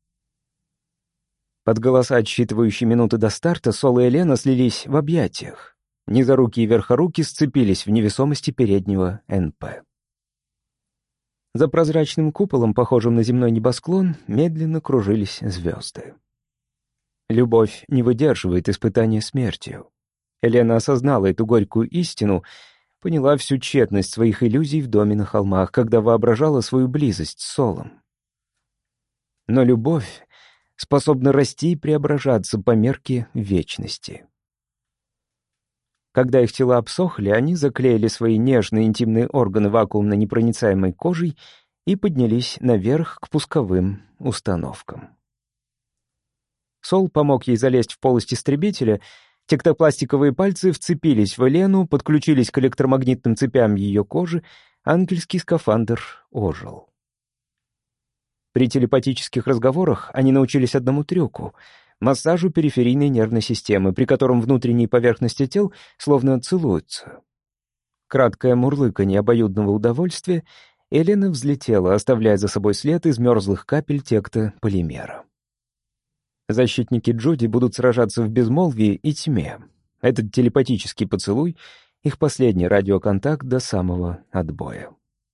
Speaker 1: Под голоса, отсчитывающие минуты до старта, Сол и Елена слились в объятиях. Низоруки и верхоруки сцепились в невесомости переднего эн пэ. За прозрачным куполом, похожим на земной небосклон, медленно кружились звезды. Любовь не выдерживает испытания смертью. Елена осознала эту горькую истину, поняла всю тщетность своих иллюзий в доме на холмах, когда воображала свою близость с Солом. Но любовь способна расти и преображаться по мерке вечности. Когда их тела обсохли, они заклеили свои нежные интимные органы вакуумно-непроницаемой кожей и поднялись наверх к пусковым установкам. Сол помог ей залезть в полость истребителя, тектопластиковые пальцы вцепились в Елену, подключились к электромагнитным цепям ее кожи, ангельский скафандр ожил. При телепатических разговорах они научились одному трюку — массажу периферийной нервной системы, при котором внутренние поверхности тел словно целуются. Краткое мурлыканье обоюдного удовольствия, Елена взлетела, оставляя за собой след из мерзлых капель текта полимера. Защитники Джуди будут сражаться в безмолвии и тьме. Этот телепатический поцелуй — их последний радиоконтакт до самого отбоя.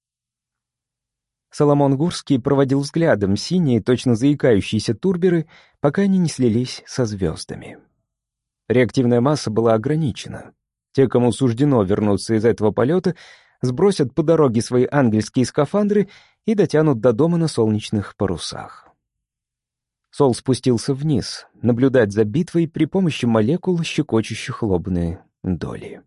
Speaker 1: Соломон Гурский проводил взглядом синие, точно заикающиеся турберы, пока они не слились со звездами. Реактивная масса была ограничена. Те, кому суждено вернуться из этого полета, сбросят по дороге свои ангельские скафандры и дотянут до дома на солнечных парусах. Сол спустился вниз, наблюдать за битвой при помощи молекул, щекочущих лобные доли.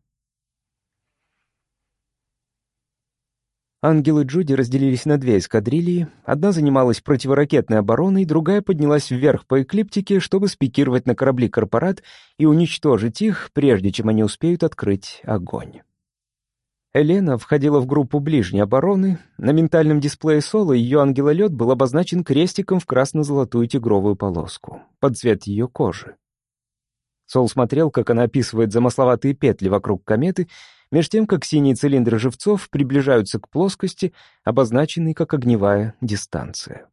Speaker 1: Ангелы Джуди разделились на две эскадрильи. Одна занималась противоракетной обороной, другая поднялась вверх по эклиптике, чтобы спикировать на корабли «Корпорат» и уничтожить их, прежде чем они успеют открыть огонь. Елена входила в группу ближней обороны. На ментальном дисплее Сола ее ангелолет был обозначен крестиком в красно-золотую тигровую полоску, под цвет ее кожи. Сол смотрел, как она описывает замысловатые петли вокруг кометы, меж тем, как синие цилиндры живцов приближаются к плоскости, обозначенной как огневая дистанция.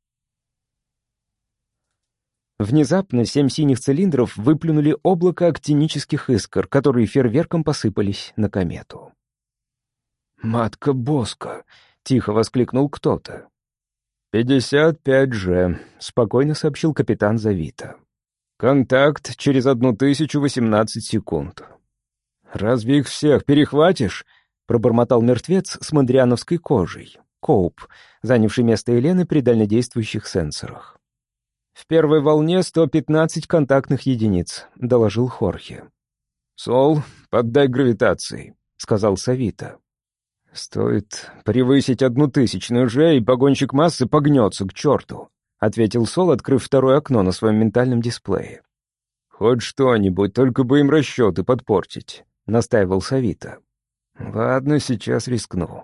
Speaker 1: Внезапно семь синих цилиндров выплюнули облако актинических искр, которые фейерверком посыпались на комету. «Матка Боска!» — тихо воскликнул кто-то. «пятьдесят пять же», — спокойно сообщил капитан Завита. «Контакт через одну тысячу восемнадцать секунд». «Разве их всех перехватишь?» — пробормотал мертвец с мандриановской кожей, Коуп, занявший место Елены при дальнодействующих сенсорах. «В первой волне сто пятнадцать контактных единиц», — доложил Хорхе. «Сол, поддай гравитации», — сказал Савита. «Стоит превысить одну тысячную же, и погонщик массы погнется к черту», — ответил Сол, открыв второе окно на своем ментальном дисплее. «Хоть что-нибудь, только бы им расчеты подпортить», — настаивал Савита. «Ладно, сейчас рискну».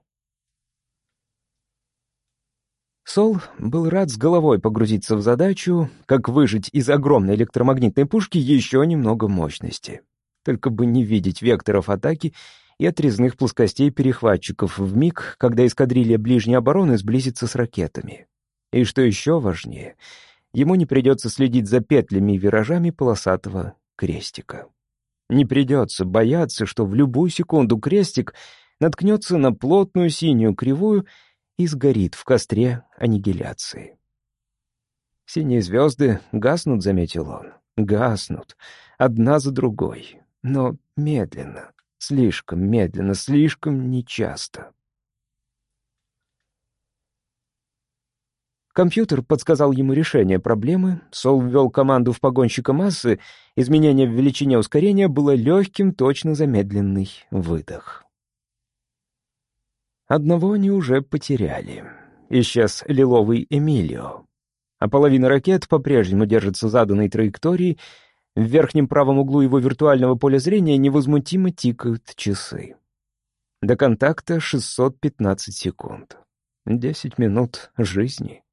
Speaker 1: Сол был рад с головой погрузиться в задачу, как выжать из огромной электромагнитной пушки еще немного мощности. Только бы не видеть векторов атаки и отрезных плоскостей-перехватчиков в миг, когда эскадрилья ближней обороны сблизится с ракетами. И что еще важнее, ему не придется следить за петлями и виражами полосатого крестика. Не придется бояться, что в любую секунду крестик наткнется на плотную синюю кривую и сгорит в костре аннигиляции. «Синие звезды гаснут», — заметил он. «Гаснут. Одна за другой. Но медленно. Слишком медленно, слишком нечасто». Компьютер подсказал ему решение проблемы. Сол ввел команду в погонщика массы. Изменение в величине ускорения было легким, точно замедленный выдох. Одного они уже потеряли. Исчез лиловый Эмилио. А половина ракет по-прежнему держится заданной траектории. В верхнем правом углу его виртуального поля зрения невозмутимо тикают часы. До контакта шестьсот пятнадцать секунд. Десять минут жизни.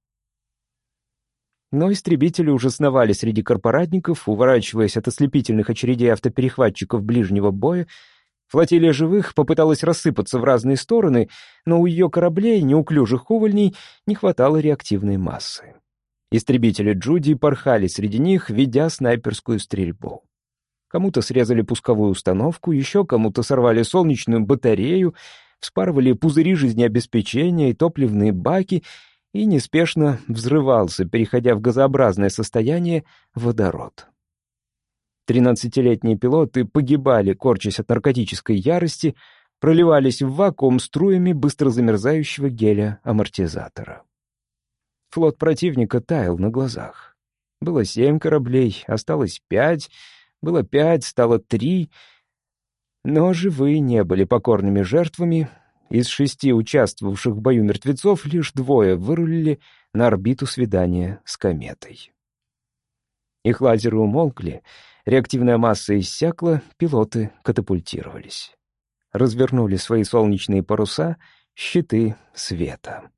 Speaker 1: Но истребители уже сновали среди корпоратников, уворачиваясь от ослепительных очередей автоперехватчиков ближнего боя. Флотилия живых попыталась рассыпаться в разные стороны, но у ее кораблей, неуклюжих увольней, не хватало реактивной массы. Истребители Джуди порхали среди них, ведя снайперскую стрельбу. Кому-то срезали пусковую установку, еще кому-то сорвали солнечную батарею, вспарывали пузыри жизнеобеспечения и топливные баки, и неспешно взрывался, переходя в газообразное состояние, водород. Тринадцатилетние пилоты погибали, корчась от наркотической ярости, проливались в вакуум струями быстро замерзающего геля-амортизатора. Флот противника таял на глазах. Было семь кораблей, осталось пять, было пять, стало три. Но живые не были покорными жертвами. Из шести участвовавших в бою мертвецов лишь двое вырулили на орбиту свидания с кометой. Их лазеры умолкли, реактивная масса иссякла, пилоты катапультировались. Развернули свои солнечные паруса, щиты света.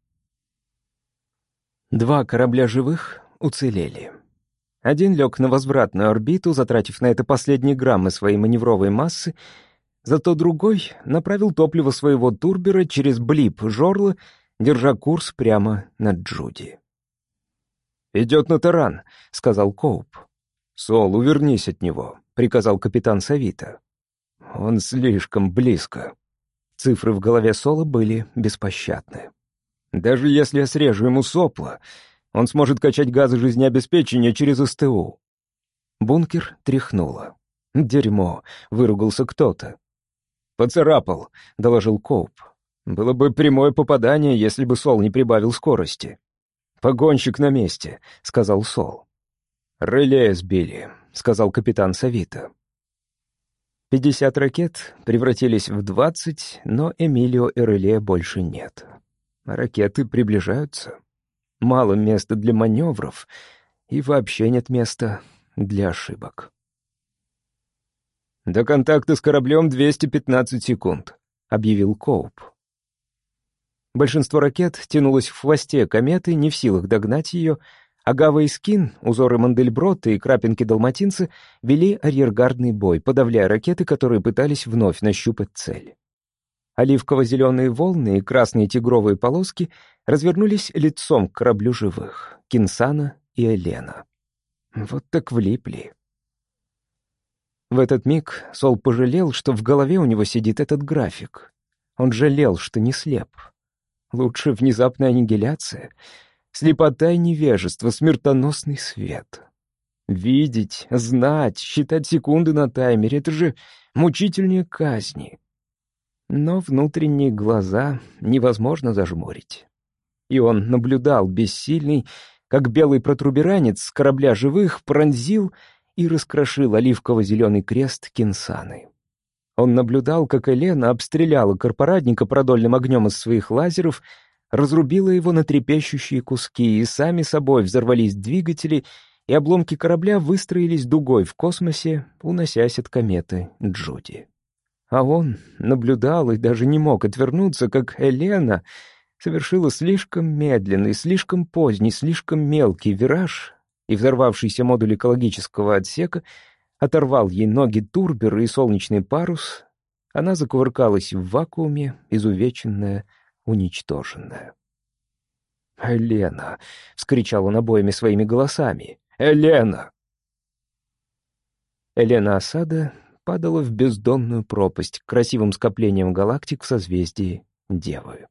Speaker 1: Два корабля живых уцелели. Один лег на возвратную орбиту, затратив на это последние граммы своей маневровой массы, зато другой направил топливо своего турбера через блип жорла, держа курс прямо над Джуди. «Идет на таран», — сказал Коуп. «Сол, увернись от него», — приказал капитан Савита. «Он слишком близко». Цифры в голове Сола были беспощадны. «Даже если я срежу ему сопла, он сможет качать газы жизнеобеспечения через СТУ». Бункер тряхнуло. «Дерьмо», — выругался кто-то. «Поцарапал», — доложил Коуп. «Было бы прямое попадание, если бы Сол не прибавил скорости». «Погонщик на месте», — сказал Сол. «Реле сбили», — сказал капитан Савита. Пятьдесят ракет превратились в двадцать, но Эмилио и Реле больше нет. Ракеты приближаются. Мало места для маневров, и вообще нет места для ошибок. «До контакта с кораблем двести пятнадцать секунд», — объявил Коуп. Большинство ракет тянулось в хвосте кометы, не в силах догнать ее, а Гава и Скин, узоры Мандельброта и крапинки-далматинцы вели арьергардный бой, подавляя ракеты, которые пытались вновь нащупать цель. Оливково-зеленые волны и красные тигровые полоски развернулись лицом к кораблю живых — Кинсана и Элена. Вот так влипли. В этот миг Сол пожалел, что в голове у него сидит этот график. Он жалел, что не слеп. Лучше внезапная аннигиляция, слепота и невежество, смертоносный свет. Видеть, знать, считать секунды на таймере — это же мучительнее казни. Но внутренние глаза невозможно зажмурить. И он наблюдал, бессильный, как белый протруберанец с корабля живых пронзил и раскрошил оливково-зеленый крест Кинсаны. Он наблюдал, как Елена обстреляла корпоратника продольным огнем из своих лазеров, разрубила его на трепещущие куски, и сами собой взорвались двигатели, и обломки корабля выстроились дугой в космосе, уносясь от кометы Джуди. А он наблюдал и даже не мог отвернуться, как Елена совершила слишком медленный, слишком поздний, слишком мелкий вираж, и взорвавшийся модуль экологического отсека оторвал ей ноги турбер и солнечный парус. Она закувыркалась в вакууме, изувеченная, уничтоженная. «Елена!» — вскричал он обоими своими голосами. «Елена!» Елена Осада падала в бездонную пропасть к красивым скоплениям галактик в созвездии Девы.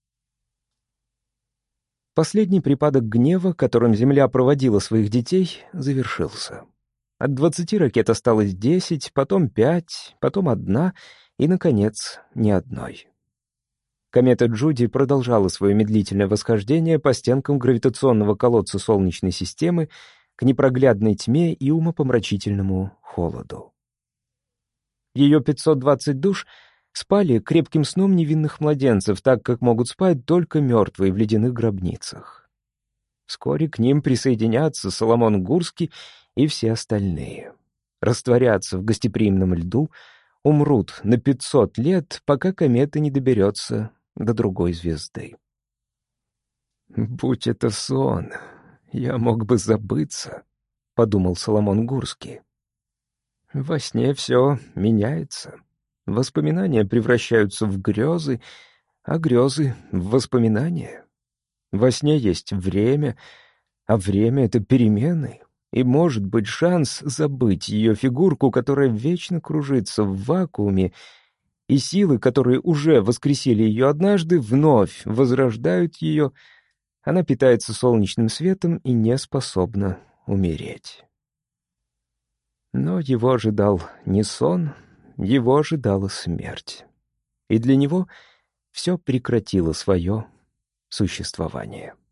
Speaker 1: Последний припадок гнева, которым Земля проводила своих детей, завершился. От двадцати ракет осталось десять, потом пять, потом одна и, наконец, ни одной. Комета Джуди продолжала свое медлительное восхождение по стенкам гравитационного колодца Солнечной системы к непроглядной тьме и умопомрачительному холоду. Ее пятьсот двадцать душ спали крепким сном невинных младенцев, так как могут спать только мертвые в ледяных гробницах. Вскоре к ним присоединятся Соломон Гурский и все остальные. Растворятся в гостеприимном льду, умрут на пятьсот лет, пока комета не доберется до другой звезды. «Будь это сон, я мог бы забыться», — подумал Соломон Гурский. Во сне все меняется. Воспоминания превращаются в грезы, а грезы — в воспоминания. Во сне есть время, а время — это перемены, и может быть шанс забыть ее фигурку, которая вечно кружится в вакууме, и силы, которые уже воскресили ее однажды, вновь возрождают ее. Она питается солнечным светом и не способна умереть. Но его ожидал не сон, его ожидала смерть. И для него все прекратило свое существование.